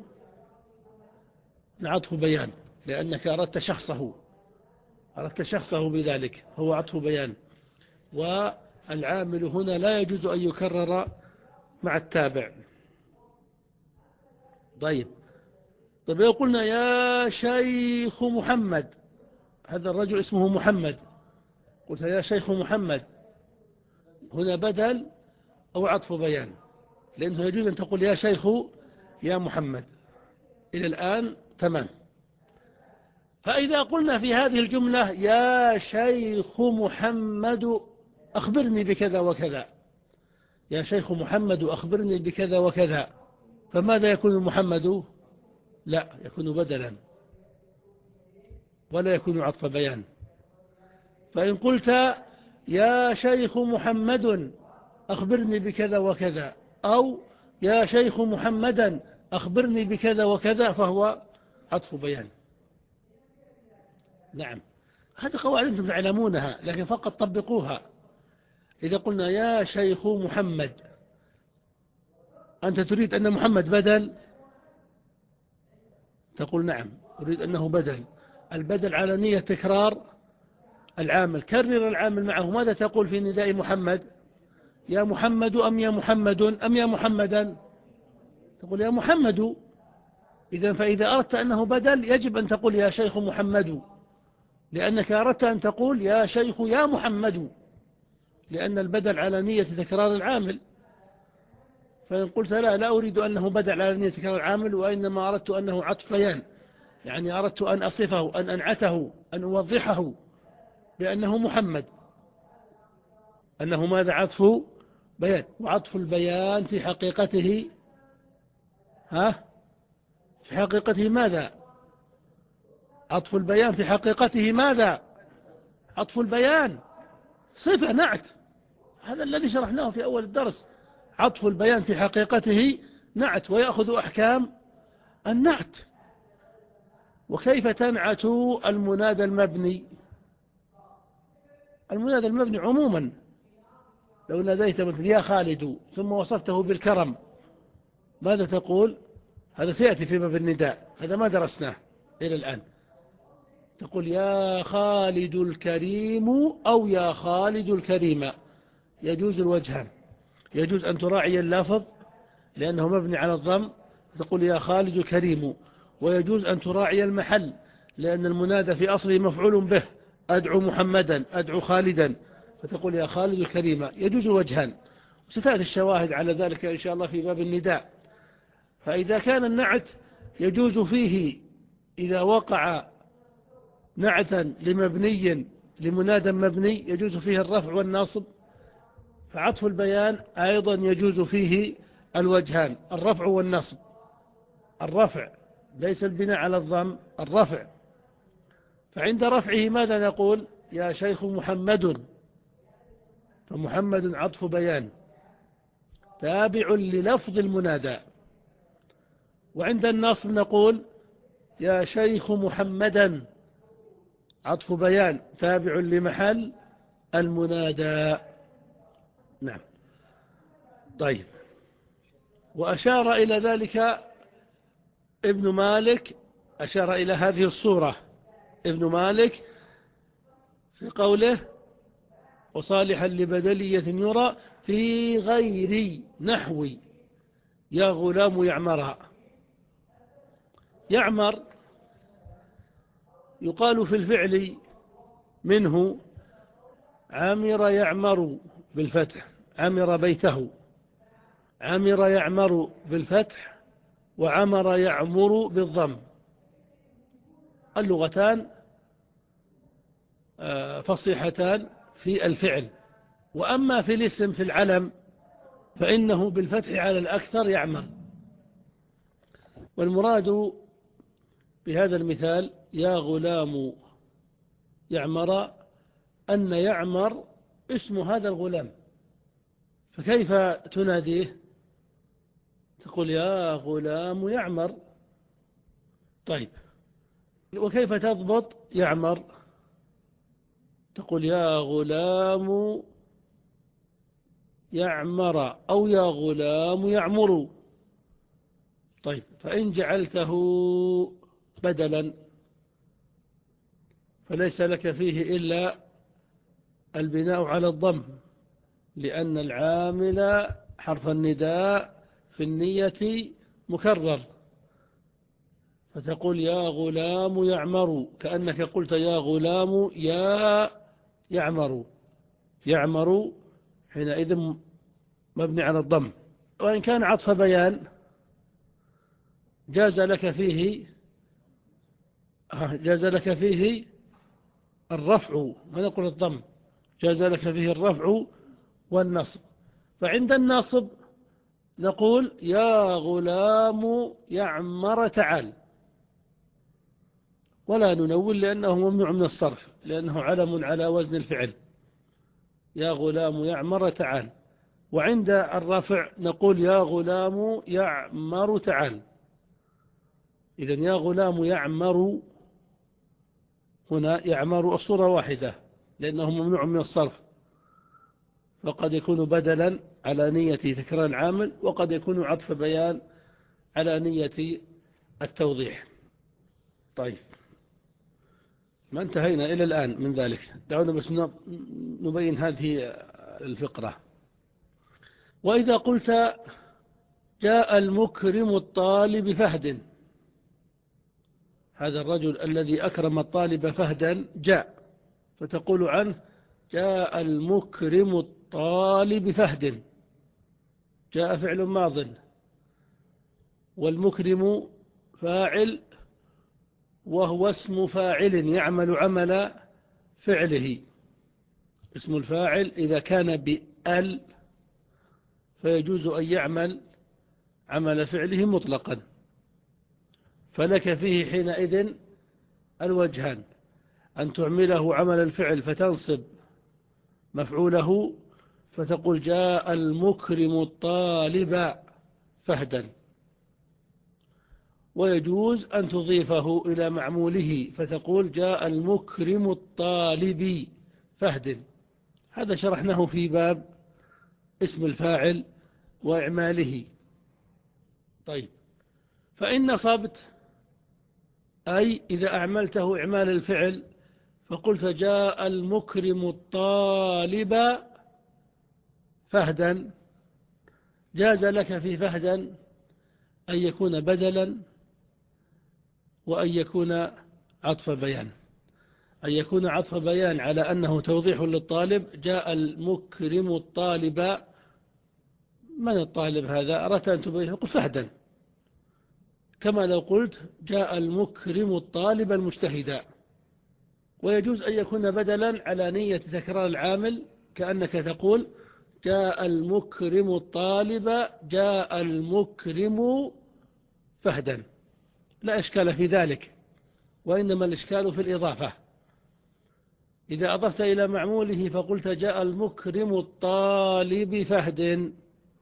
عطف بيان لأنك أردت شخصه، أردت شخصه بذلك، هو عطف بيان. والعامل هنا لا يجوز أن يكرر مع التابع. طيب طيب لو قلنا يا شيخ محمد، هذا الرجل اسمه محمد، قلت يا شيخ محمد، هنا بدل أو عطف بيان، لأنه يجوز أن تقول يا شيخ يا محمد. إلى الآن تمام. فإذا قلنا في هذه الجملة يا شيخ محمد أخبرني بكذا وكذا، يا شيخ محمد أخبرني بكذا وكذا، فماذا يكون محمد؟ لا، يكون بدلا ولا يكون عطف بيان. فإن قلت يا شيخ محمد أخبرني بكذا وكذا، أو يا شيخ محمدا أخبرني بكذا وكذا، فهو عطف بيان. نعم، هذه قواعد أنتم تعلمونها لكن فقط طبقوها. إذا قلنا يا شيخ محمد، أنت تريد أن محمد بدل؟ تقول نعم أريد أنه بدل. البدل على نية تكرار العامل، كرر العامل معه. ماذا تقول في نداء محمد؟ يا محمد أم يا محمد أم يا محمدا؟ تقول يا محمد. إذن فإذا أردت أنه بدل يجب أن تقول يا شيخ محمد، لأنك أردت أن تقول يا شيخ يا محمد، لأن البدل على نية تكرار العامل. فإن قلت لا لا أريد أنه بدل على نية تكرار العامل، وإنما أردت أنه عطف بيان، يعني أردت أن أصفه، أن أنعته، أن أوضحه بأنه محمد، أنه ماذا؟ عطف بيان. وعطف البيان في حقيقته ها في حقيقته ماذا؟ عطف البيان في حقيقته ماذا؟ عطف البيان صفة نعت، هذا الذي شرحناه في أول الدرس. عطف البيان في حقيقته نعت ويأخذ أحكام النعت. وكيف تنعت المنادى المبني؟ المنادى المبني عموما لو ناديت مثل يا خالد ثم وصفته بالكرم، ماذا تقول؟ هذا سيأتي في باب النداء، هذا ما درسناه إلى الآن. تقول يا خالد الكريم أو يا خالد الكريم، يجوز الوجهان. يجوز أن تراعي اللفظ لأنه مبني على الضم، تقول يا خالد الكريم، ويجوز أن تراعي المحل لأن المنادى في أصله مفعول به، أدعو محمدا أدعو خالدا، فتقول يا خالد الكريم. يجوز الوجهان، وستأتي الشواهد على ذلك إن شاء الله في باب النداء. فإذا كان النعت يجوز فيه إذا وقع نعتا لمبني لمنادى مبني يجوز فيه الرفع والنصب، فعطف البيان أيضا يجوز فيه الوجهان، الرفع والنصب. الرفع ليس البناء على الضم، الرفع. فعند رفعه ماذا نقول؟ يا شيخ محمد، فمحمد عطف بيان تابع للفظ المنادى. وعند النصب نقول يا شيخ محمدا، عطف بيان تابع لمحل المنادى. نعم. طيب، وأشار إلى ذلك ابن مالك، أشار إلى هذه الصورة ابن مالك في قوله وصالحا لبدلية يرى في غير نحو يا غلام يعمرا. يعمر يقال في الفعل منه عمر يعمر بالفتح، عمر بيته، عمر يعمر بالفتح، وعمر يعمر بالضم. اللغتان فصيحتان في الفعل. وأما في الاسم في العلم فإنه بالفتح على الأكثر يعمر. والمراد بهذا المثال يا غلام يعمر أن يعمر اسم هذا الغلام، فكيف تناديه؟ تقول يا غلام يعمر. طيب، وكيف تضبط يعمر؟ تقول يا غلام يعمر أو يا غلام يعمر. طيب، فإن جعلته بدلا فليس لك فيه إلا البناء على الضم، لأن العامل حرف النداء في النية مكرر، فتقول يا غلام يعمر، كأنك قلت يا غلام يا يعمر. يعمر حينئذ مبني على الضم. وإن كان عطف بيان جاز لك فيه جاز لك فيه الرفع، ما نقول الضم، جاز لك فيه الرفع والنصب. فعند الناصب نقول يا غلام يعمر تعال، ولا ننول لأنه ممنوع من الصرف، لأنه علم على وزن الفعل. يا غلام يعمر تعال. وعند الرفع نقول يا غلام يعمر تعال. إذن يا غلام يعمر، هنا يعمر الصورة واحدة لأنه ممنوع من الصرف، فقد يكون بدلا على نية تكرار العامل، وقد يكون عطف بيان على نية التوضيح. طيب، ما انتهينا إلى الآن من ذلك، دعونا بس نبين هذه الفقرة. وإذا قلت جاء المكرم الطالب فهد، هذا الرجل الذي أكرم الطالب فهدا جاء، فتقول عنه جاء المكرم الطالب فهد. جاء فعل ماض، والمكرم فاعل، وهو اسم فاعل يعمل عمل فعله. اسم الفاعل إذا كان بأل فيجوز أن يعمل عمل فعله مطلقا، فلك فيه حينئذ الوجهان: أن تعمله عمل الفعل فتنصب مفعوله فتقول جاء المكرم الطالب فهدا، ويجوز أن تضيفه إلى معموله فتقول جاء المكرم الطالب فهد. هذا شرحناه في باب اسم الفاعل وإعماله. طيب، فإن نصبت أي إذا أعملته إعمال الفعل فقلت جاء المكرم الطالب فهدا، جاز لك في فهدا أن يكون بدلا وأن يكون عطف بيان. أن يكون عطف بيان على أنه توضيح للطالب، جاء المكرم الطالب، من الطالب هذا؟ أردت أن تبينه قل فهدا، كما لو قلت جاء المكرم الطالب المجتهدا. ويجوز أن يكون بدلا على نية تكرار العامل، كأنك تقول جاء المكرم الطالب جاء المكرم فهدا، لا إشكال في ذلك، وإنما الإشكال في الإضافة. إذا أضفت إلى معموله فقلت جاء المكرم الطالب فهد،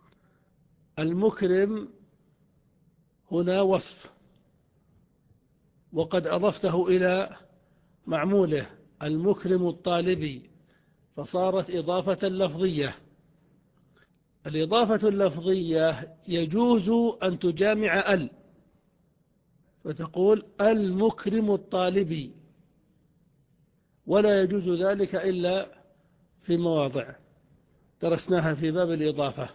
المكرم هنا وصف، وقد أضفته إلى معموله المكرم الطالب، فصارت إضافة لفظية. الإضافة اللفظية يجوز أن تجامع ال، فتقول المكرم الطالب، ولا يجوز ذلك إلا في مواضع درسناها في باب الإضافة.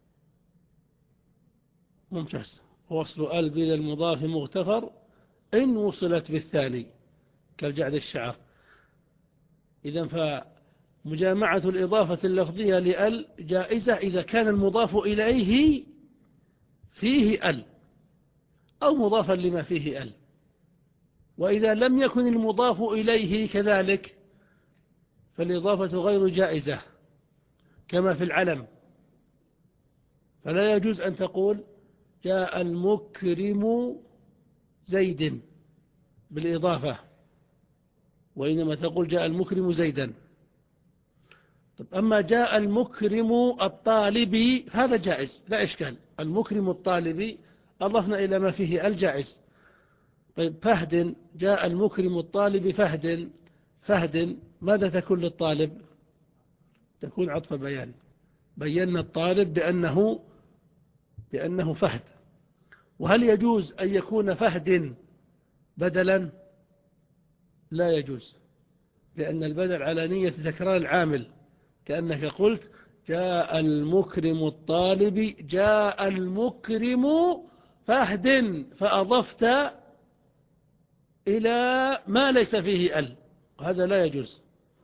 ممتاز. وصل ال بلا المضاف مغتفر إن وصلت بالثاني كالجعد الشعر. إذن فمجامعة الإضافة اللفظية لأل جائزة إذا كان المضاف إليه فيه ال أو مضافا لما فيه ال، وإذا لم يكن المضاف إليه كذلك فالإضافة غير جائزة كما في العلم. فلا يجوز أن تقول جاء المكرم زيد بالإضافة، وإنما تقول جاء المكرم زيدا. طب أما جاء المكرم الطالب هذا جائز لا إشكال، المكرم الطالب أضفنا إلى ما فيه الجائز. طيب، فهد جاء المكرم الطالب فهد، فهد ماذا تكون للطالب؟ تكون عطف بيان. بينا الطالب بأنه بأنه فهد. وهل يجوز أن يكون فهد بدلا؟ لا يجوز، لأن البدل على نية تكرار العامل، كأنك قلت جاء المكرم الطالب، جاء المكرم فهد، فأضفت إلى ما ليس فيه ال، وهذا لا يجوز.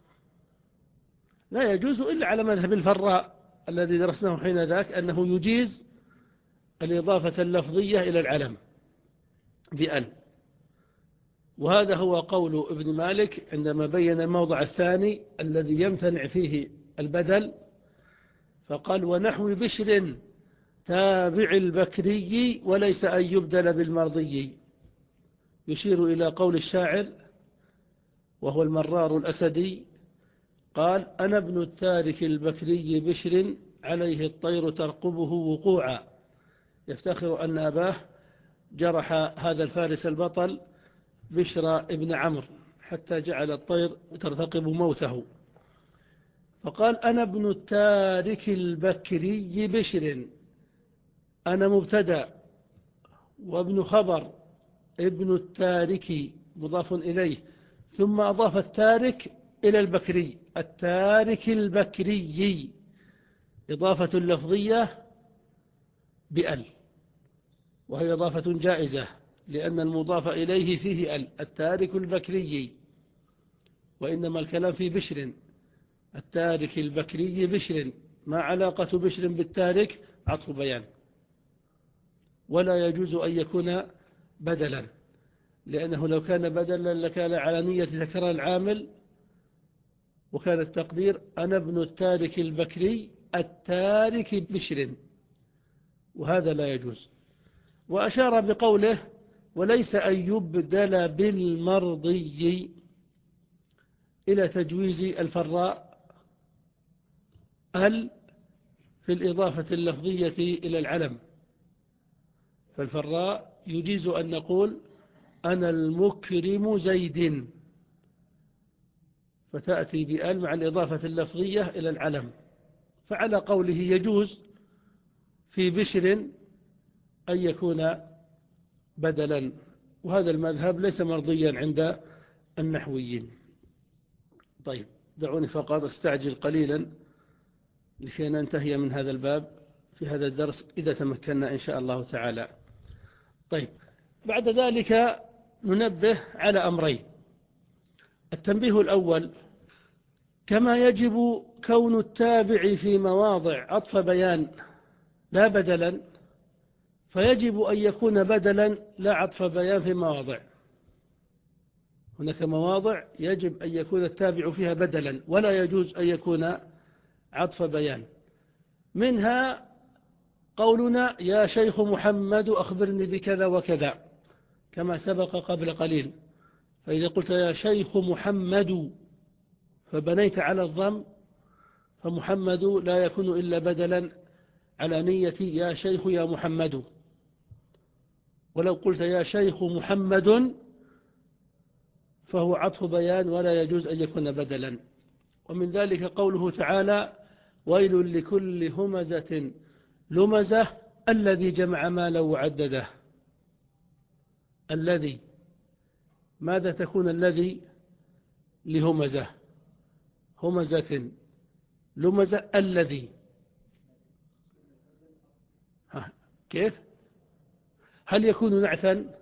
لا يجوز إلا على مذهب الفراء الذي درسناه حين ذاك، أنه يجيز الإضافة اللفظية إلى العلم بأل. وهذا هو قول ابن مالك عندما بين الموضع الثاني الذي يمتنع فيه البدل، فقال ونحو بشر تابع البكري وليس أن يبدل بالمرضي، يشير إلى قول الشاعر وهو المرار الأسدي، قال أنا ابن التارك البكري بشر عليه الطير ترقبه وقوعا، يفتخر أن أباه جرح هذا الفارس البطل بشر ابن عمرو حتى جعل الطير ترتقب موته. فقال أنا ابن التارك البكري بشر، أنا مبتدأ وابن خبر ابن التارك مضاف إليه، ثم أضاف التارك إلى البكري، التارك البكري إضافة لفظية بأل، وهي إضافة جائزة لأن المضاف إليه فيه أل، التارك البكري، وإنما الكلام في بشر، التارك البكري بشر، ما علاقة بشر بالتارك؟ عطف بيان. ولا يجوز أن يكون بدلا، لأنه لو كان بدلا لكان على نية تكرار العامل، وكان التقدير أنا ابن التارك البكري التارك بشر، وهذا لا يجوز. وأشار بقوله وليس أن يبدل بالمرضي إلى تجويز الفراء ال في الإضافة اللفظية إلى العلم، فالفراء يجيز أن نقول أنا المكرم زيد، فتأتي بأل مع الإضافة اللفظية إلى العلم، فعلى قوله يجوز في بشر أن يكون بدلا، وهذا المذهب ليس مرضيا عند النحويين. طيب دعوني فقط استعجل قليلا لكي ننتهي من هذا الباب في هذا الدرس إذا تمكنا إن شاء الله تعالى. طيب بعد ذلك ننبه على أمرين. التنبيه الأول، كما يجب كون التابع في مواضع عطف بيان لا بدلا، فيجب أن يكون بدلا لا عطف بيان في مواضع. هناك مواضع يجب أن يكون التابع فيها بدلا ولا يجوز أن يكون عطف بيان، منها قولنا يا شيخ محمد أخبرني بكذا وكذا كما سبق قبل قليل، فإذا قلت يا شيخ محمد فبنيت على الضم، فمحمد لا يكون إلا بدلا على نية يا شيخ يا محمد. ولو قلت يا شيخ محمد فهو عطف بيان ولا يجوز أن يكون بدلا. ومن ذلك قوله تعالى ويل لكل همزة لمزة الذي جمع مالا وعدده. الذي ماذا تكون الذي لهمزة؟ همزة لمزة الذي، ها كيف؟ هل يكون نعتا؟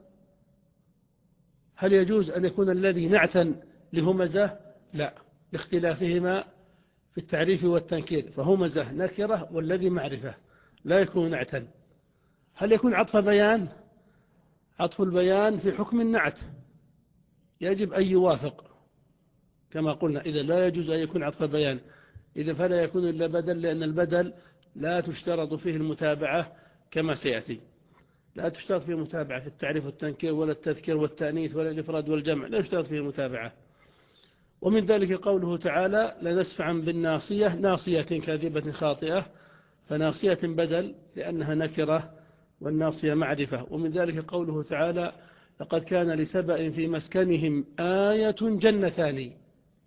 هل يجوز أن يكون الذي نعتا لهمزة؟ لا، لاختلافهما في التعريف والتنكير، فهمزة نكرة والذي معرفة لا يكون نعتا. هل يكون عطف بيان؟ عطف البيان في حكم النعت يجب أن يوافق كما قلنا، إذا لا يجوز أن يكون عطف بيان، إذا فلا يكون إلا بدل، لأن البدل لا تشترط فيه المتابعة كما سيأتي، لا تشترط فيه المتابعة في التعريف والتنكير ولا التذكير والتأنيث ولا الإفراد والجمع، لا يشترط فيه المتابعة. ومن ذلك قوله تعالى لنسفعا بالناصية، ناصية كاذبة خاطئة، فناصية بدل لأنها نكرة والناصية معرفة. ومن ذلك قوله تعالى لقد كان لسبأ في مسكنهم آية جنتان،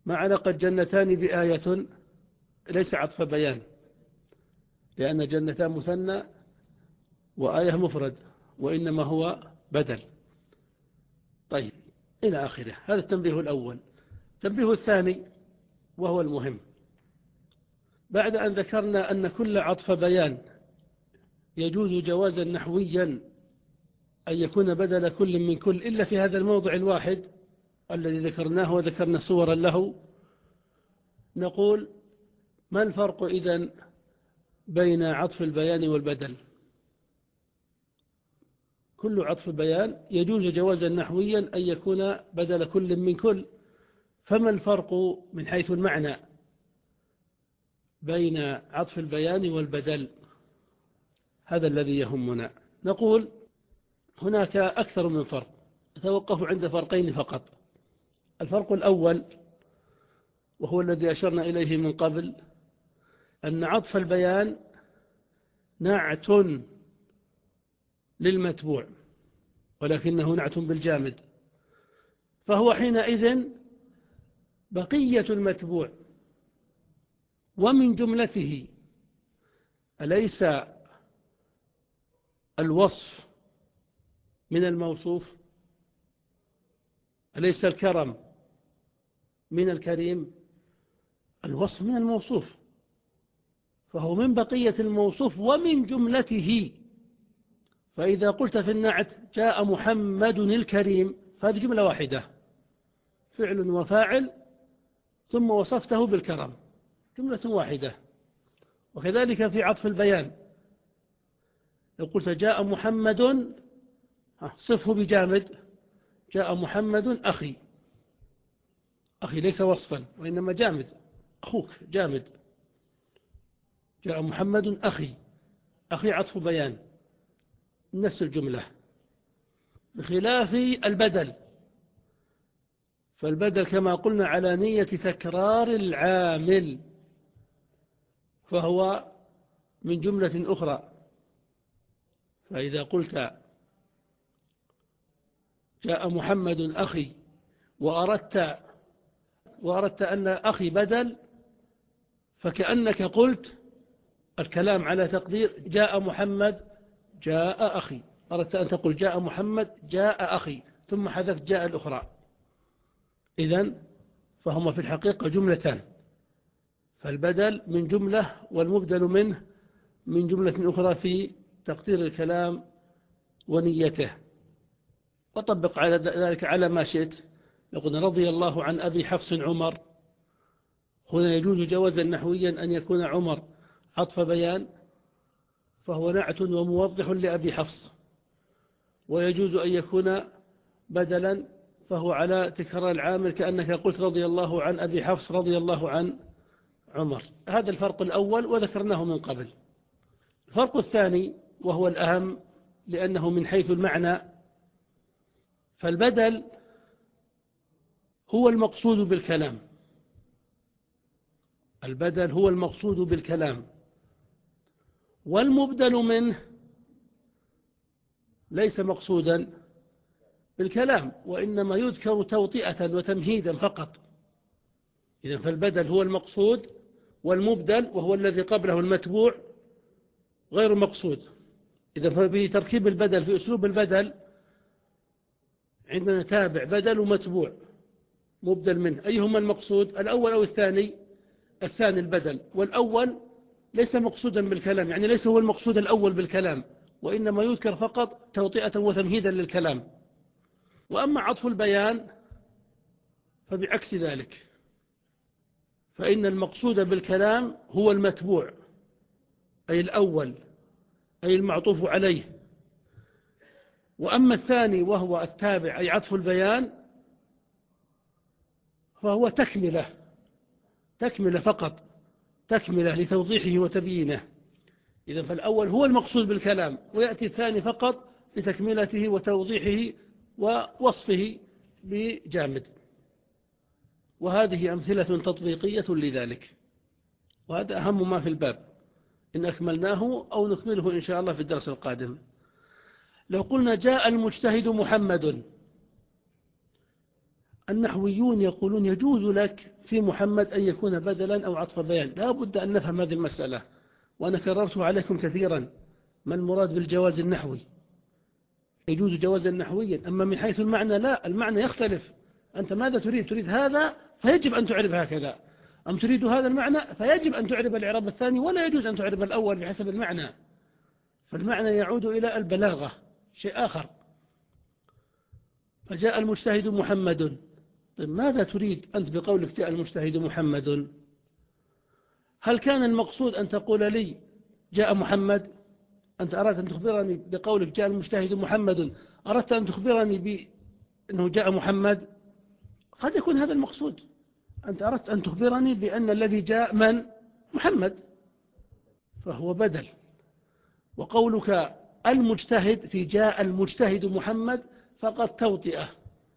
ما علاقة جنتان بآية؟ ليس عطف بيان، لأن جنتان مثنى وآية مفرد، وإنما هو بدل. طيب إلى آخره. هذا التنبيه الأول. التنبيه الثاني وهو المهم: بعد أن ذكرنا أن كل عطف بيان يجوز جوازا نحويا أن يكون بدل كل من كل، إلا في هذا الموضع الواحد الذي ذكرناه وذكرنا صورا له، نقول: ما الفرق إذن بين عطف البيان والبدل؟ كل عطف بيان يجوز جوازا نحويا أن يكون بدل كل من كل، فما الفرق من حيث المعنى بين عطف البيان والبدل؟ هذا الذي يهمنا. نقول: هناك أكثر من فرق، نتوقف عند فرقين فقط. الفرق الأول وهو الذي أشرنا إليه من قبل، أن عطف البيان نعت للمتبوع، ولكنه نعت بالجامد، فهو حينئذ بقية المتبوع، ومن جملته. أليس الوصف من الموصوف؟ أليس الكرم من الكريم؟ الوصف من الموصوف، فهو من بقية الموصوف ومن جملته. فإذا قلت في النعت: جاء محمد الكريم، فهذه جملة واحدة، فعل وفاعل ثم وصفته بالكرم، جملة واحدة. وكذلك في عطف البيان، لو قلت: جاء محمد، صفه بجامد، جاء محمد أخي. أخي ليس وصفا وإنما جامد، أخوك جامد. جاء محمد أخي، أخي عطف بيان، نفس الجملة، بخلاف البدل. فالبدل كما قلنا على نية تكرار العامل، فهو من جملة أخرى. فإذا قلت: جاء محمد أخي، وأردت, وأردت أن أخي بدل، فكأنك قلت الكلام على تقدير: جاء محمد جاء أخي. أردت أن تقول: جاء محمد جاء أخي، ثم حذفت جاء الأخرى. إذن فهما في الحقيقة جملتان، فالبدل من جملة والمبدل منه من جملة أخرى في تقدير الكلام ونيته. وطبق على ذلك على ما شئت. يقول: رضي الله عن أبي حفص عمر، هنا يجوز جوازا نحويا أن يكون عمر عطف بيان، فهو نعت وموضح لأبي حفص، ويجوز أن يكون بدلا، فهو على تكرار العامل، كأنك قلت: رضي الله عن أبي حفص رضي الله عن عمر. هذا الفرق الأول وذكرناه من قبل. الفرق الثاني وهو الأهم لأنه من حيث المعنى، فالبدل هو المقصود بالكلام. البدل هو المقصود بالكلام، والمبدل منه ليس مقصودا بالكلام، وإنما يذكر توطئة وتمهيدا فقط. إذن فالبدل هو المقصود، والمبدل وهو الذي قبله المتبوع غير مقصود. إذن ففي تركيب البدل في أسلوب البدل عندنا تابع بدل ومتبوع مبدل منه، أيهما المقصود، الأول أو الثاني؟ الثاني البدل، والأول ليس مقصودا بالكلام، يعني ليس هو المقصود الأول بالكلام، وإنما يذكر فقط توطئة وتمهيدا للكلام. وأما عطف البيان فبعكس ذلك، فإن المقصود بالكلام هو المتبوع، أي الأول، أي المعطوف عليه. وأما الثاني وهو التابع، أي عطف البيان، فهو تكملة تكملة فقط، تكملة لتوضيحه وتبيينه. إذن فالأول هو المقصود بالكلام، ويأتي الثاني فقط لتكملته وتوضيحه ووصفه بجامد. وهذه أمثلة تطبيقية لذلك، وهذا أهم ما في الباب، إن أكملناه أو نكمله إن شاء الله في الدرس القادم. لو قلنا: جاء المجتهد محمد، النحويون يقولون يجوز لك في محمد أن يكون بدلا أو عطف بيان. لا بد أن نفهم هذه المسألة، وأنا كررته عليكم كثيرا. ما المراد بالجواز النحوي؟ يجوز جوازا نحويا، أما من حيث المعنى لا، المعنى يختلف. أنت ماذا تريد؟ تريد هذا فيجب أن تعرف هكذا، أم تريد هذا المعنى فيجب أن تعرف الإعراب الثاني، ولا يجوز أن تعرف الأول بحسب المعنى. فالمعنى يعود إلى البلاغة، شيء آخر. فجاء المجتهد محمد. طيب ماذا تريد أنت بقولك جاء المجتهد محمد؟ هل كان المقصود أن تقول لي جاء محمد؟ أنت أردت أن تخبرني بقولك جاء المجتهد محمد، أردت أن تخبرني بأنه جاء محمد؟ قد يكون هذا المقصود. أنت أردت أن تخبرني بأن الذي جاء من؟ محمد، فهو بدل. وقولك المجتهد في جاء المجتهد محمد فقد توطئة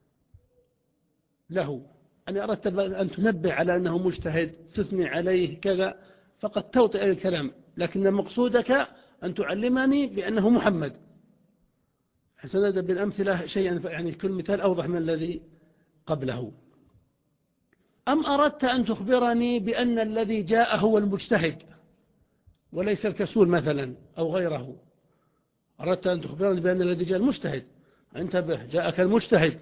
له، يعني أردت أن تنبه على أنه مجتهد، تثني عليه كذا، فقد توطئ الكلام، لكن مقصودك أن تعلمني بأنه محمد. سنبدأ بالأمثلة شيئا، يعني كل مثال أوضح من الذي قبله. أم أردت أن تخبرني بأن الذي جاء هو المجتهد وليس الكسول مثلا أو غيره؟ أردت أن تخبرني بأن الذي جاء المجتهد. انتبه، جاءك المجتهد،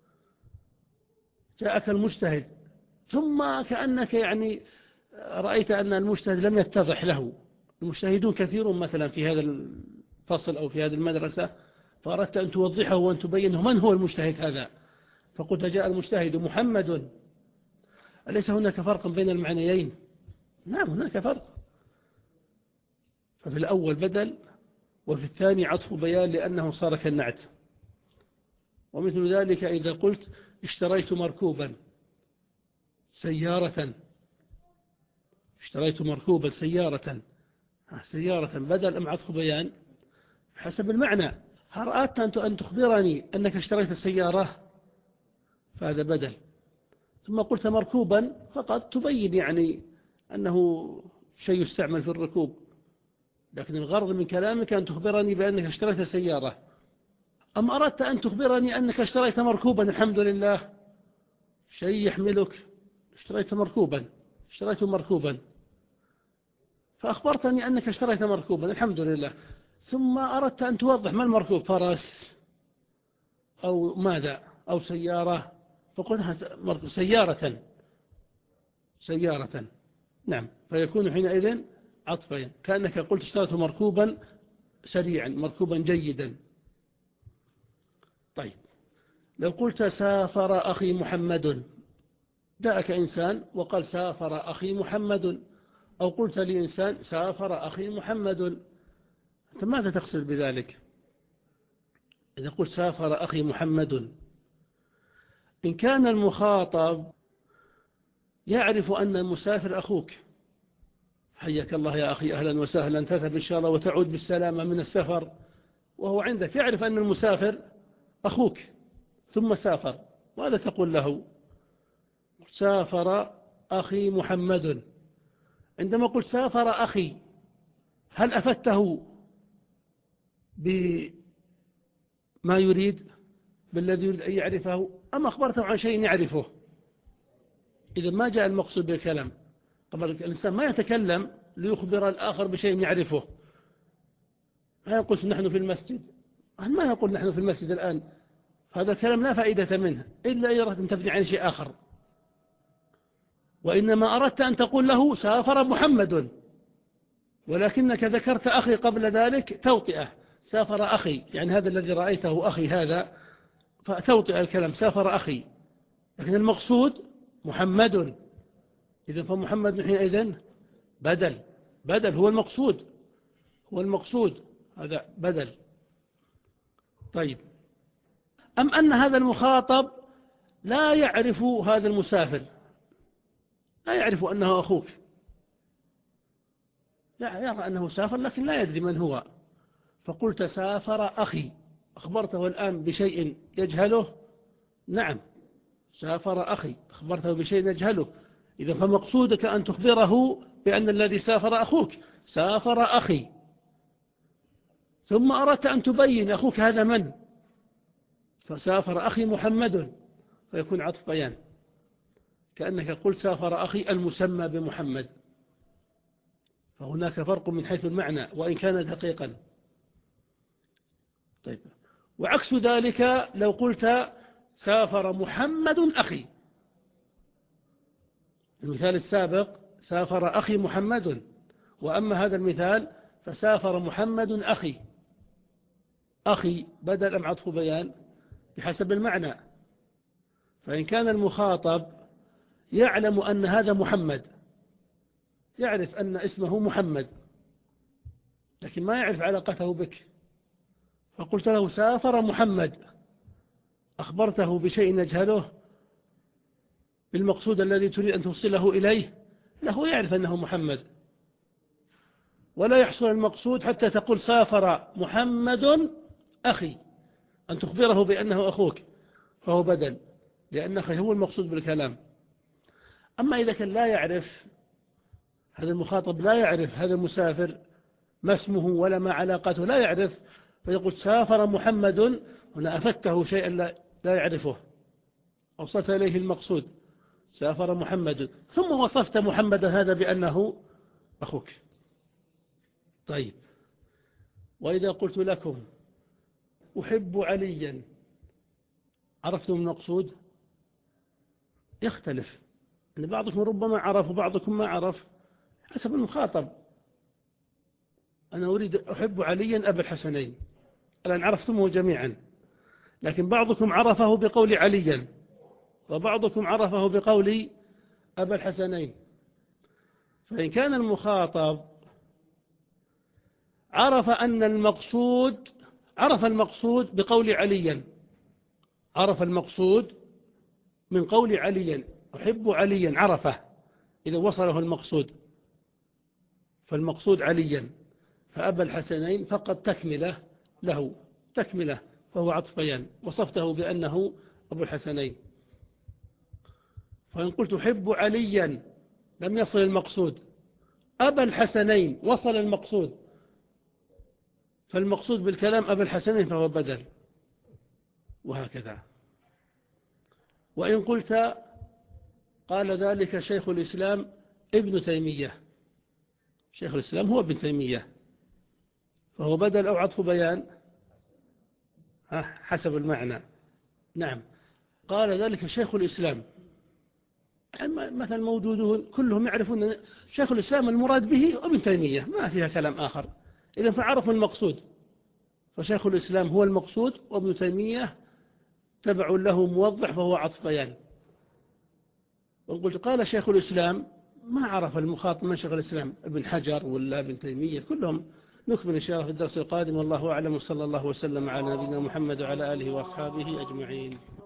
جاءك المجتهد، ثم كأنك يعني رأيت أن المجتهد لم يتضح له. المجتهدون كثيرون مثلا في هذا الفصل أو في هذه المدرسة، فأردت أن توضحه وأن تبينه من هو المجتهد هذا، فقلت جاء المجتهد محمد. أليس هناك فرق بين المعنيين؟ نعم هناك فرق. ففي الأول بدل، وفي الثاني عطف بيان لأنه صار كالنعت. ومثل ذلك إذا قلت اشتريت مركوبا سيارة، اشتريت مركوبا سيارة، سيارة بدل أم عطف بيان؟ حسب المعنى. هل أردت أن تخبرني أنك اشتريت السيارة فهذا بدل، ثم قلت مركوبا فقط تبين يعني أنه شيء يستعمل في الركوب، لكن الغرض من كلامك أن تخبرني بأنك اشتريت سيارة. أم أردت أن تخبرني أنك اشتريت مركوبا الحمد لله، شيء يحملك، اشتريت مركوبا، اشتريت مركوبا، فأخبرتني أنك اشتريت مركوبا الحمد لله، ثم أردت أن توضح ما المركوب، فرس أو ماذا أو سيارة، فقلت سيارة، سيارة. نعم، فيكون حينئذ عطفين، كأنك قلت اشتريت مركوبا سريعا، مركوبا جيدا. طيب لو قلت سافر أخي محمد، جاءك إنسان وقال سافر أخي محمد، أو قلت لإنسان سافر أخي محمد، أنت ماذا تقصد بذلك؟ إذا قلت سافر أخي محمد، إن كان المخاطب يعرف أن المسافر أخوك، حياك الله يا أخي أهلا وسهلا، تذهب إن شاء الله وتعود بالسلامة من السفر، وهو عندك يعرف أن المسافر أخوك ثم سافر، ماذا تقول له؟ سافر أخي محمد. عندما قلت سافر أخي، هل أفدته بما يريد، بالذي يريد أن يعرفه، أم أخبرته عن شيء يعرفه؟ إذا ما جاء المقصود بالكلام. طبعا الإنسان ما يتكلم ليخبر الآخر بشيء يعرفه. ما يقول نحن في المسجد، ما يقول نحن في المسجد الآن، هذا الكلام لا فائدة منه إلا إذا أردت أن تبني عن شيء آخر. وإنما أردت أن تقول له سافر محمد، ولكنك ذكرت أخي قبل ذلك توطئة، سافر أخي، يعني هذا الذي رأيته أخي هذا، فتوطئ الكلام سافر أخي، لكن المقصود محمد. إذن فمحمد حينئذ بدل، بدل هو المقصود، هو المقصود، هذا بدل. طيب، أم أن هذا المخاطب لا يعرف هذا المسافر، لا يعرف أنه أخوك، لا يرى أنه سافر لكن لا يدري من هو، فقلت سافر أخي، أخبرته الآن بشيء يجهله. نعم سافر أخي، أخبرته بشيء يجهله. إذا فمقصودك أن تخبره بأن الذي سافر أخوك، سافر أخي، ثم أردت أن تبين أخوك هذا من، فسافر أخي محمد، فيكون عطف بيان، كأنك قلت سافر أخي المسمى بمحمد، فهناك فرق من حيث المعنى وإن كان دقيقا. طيب، وعكس ذلك لو قلت سافر محمد أخي، المثال السابق سافر أخي محمد، وأما هذا المثال فسافر محمد أخي. أخي بدل أم عطف بيان؟ بحسب المعنى. فإن كان المخاطب يعلم أن هذا محمد، يعرف أن اسمه محمد، لكن ما يعرف علاقته بك، فقلت له سافر محمد، أخبرته بشيء نجهله بالمقصود الذي تريد أن توصله إليه، له يعرف أنه محمد، ولا يحصل المقصود حتى تقول سافر محمد أخي، أن تخبره بأنه أخوك، فهو بدل، لأن أخي هو المقصود بالكلام. أما إذا كان لا يعرف هذا المخاطب، لا يعرف هذا المسافر ما اسمه ولا ما علاقته، لا يعرف، فيقول سافر محمد، هنا أفدته شيئا لا, لا يعرفه، أوصلت إليه المقصود سافر محمد، ثم وصفت محمدا هذا بأنه أخوك. طيب، وإذا قلت لكم أحب عليا، عرفتم المقصود؟ يختلف، أن بعضكم ربما عرف وبعضكم ما عرف حسب المخاطب. أنا أريد أحب عليا أبا الحسنين، الآن عرفتمه جميعا، لكن بعضكم عرفه بقول عليا وبعضكم عرفه بقول أبا الحسنين. فإن كان المخاطب عرف أن المقصود، عرف المقصود بقول عليا، عرف المقصود من قول عليا، أحب عليا، عرفه إذا وصله المقصود، فالمقصود عليا، فأبا الحسنين فقط تكملة له، تكملة، فهو عطف بيان، وصفته بأنه أبو الحسنين. فإن قلت أحب عليا لم يصل المقصود، أبا الحسنين وصل المقصود، فالمقصود بالكلام أبا الحسنين فهو بدل، وهكذا. وإن قلت قال ذلك شيخ الإسلام ابن تيمية، شيخ الإسلام هو ابن تيمية، فهو بدل أو عطف بيان؟ حسب المعنى. نعم، قال ذلك شيخ الإسلام، مثلا موجودون كلهم يعرفون شيخ الإسلام المراد به ابن تيمية، ما فيها كلام آخر، إذن فعرفوا المقصود، فشيخ الإسلام هو المقصود وابن تيمية تبع له موضح فهو عطف بيان. وقلت قال شيخ الإسلام، ما عرف المخاطب من شيخ الإسلام، ابن حجر ولا ابن تيمية، كلهم. نكمل إن شاء الله في الدرس القادم، والله أعلم، وصلى الله وسلم على نبينا محمد وعلى آله وأصحابه أجمعين.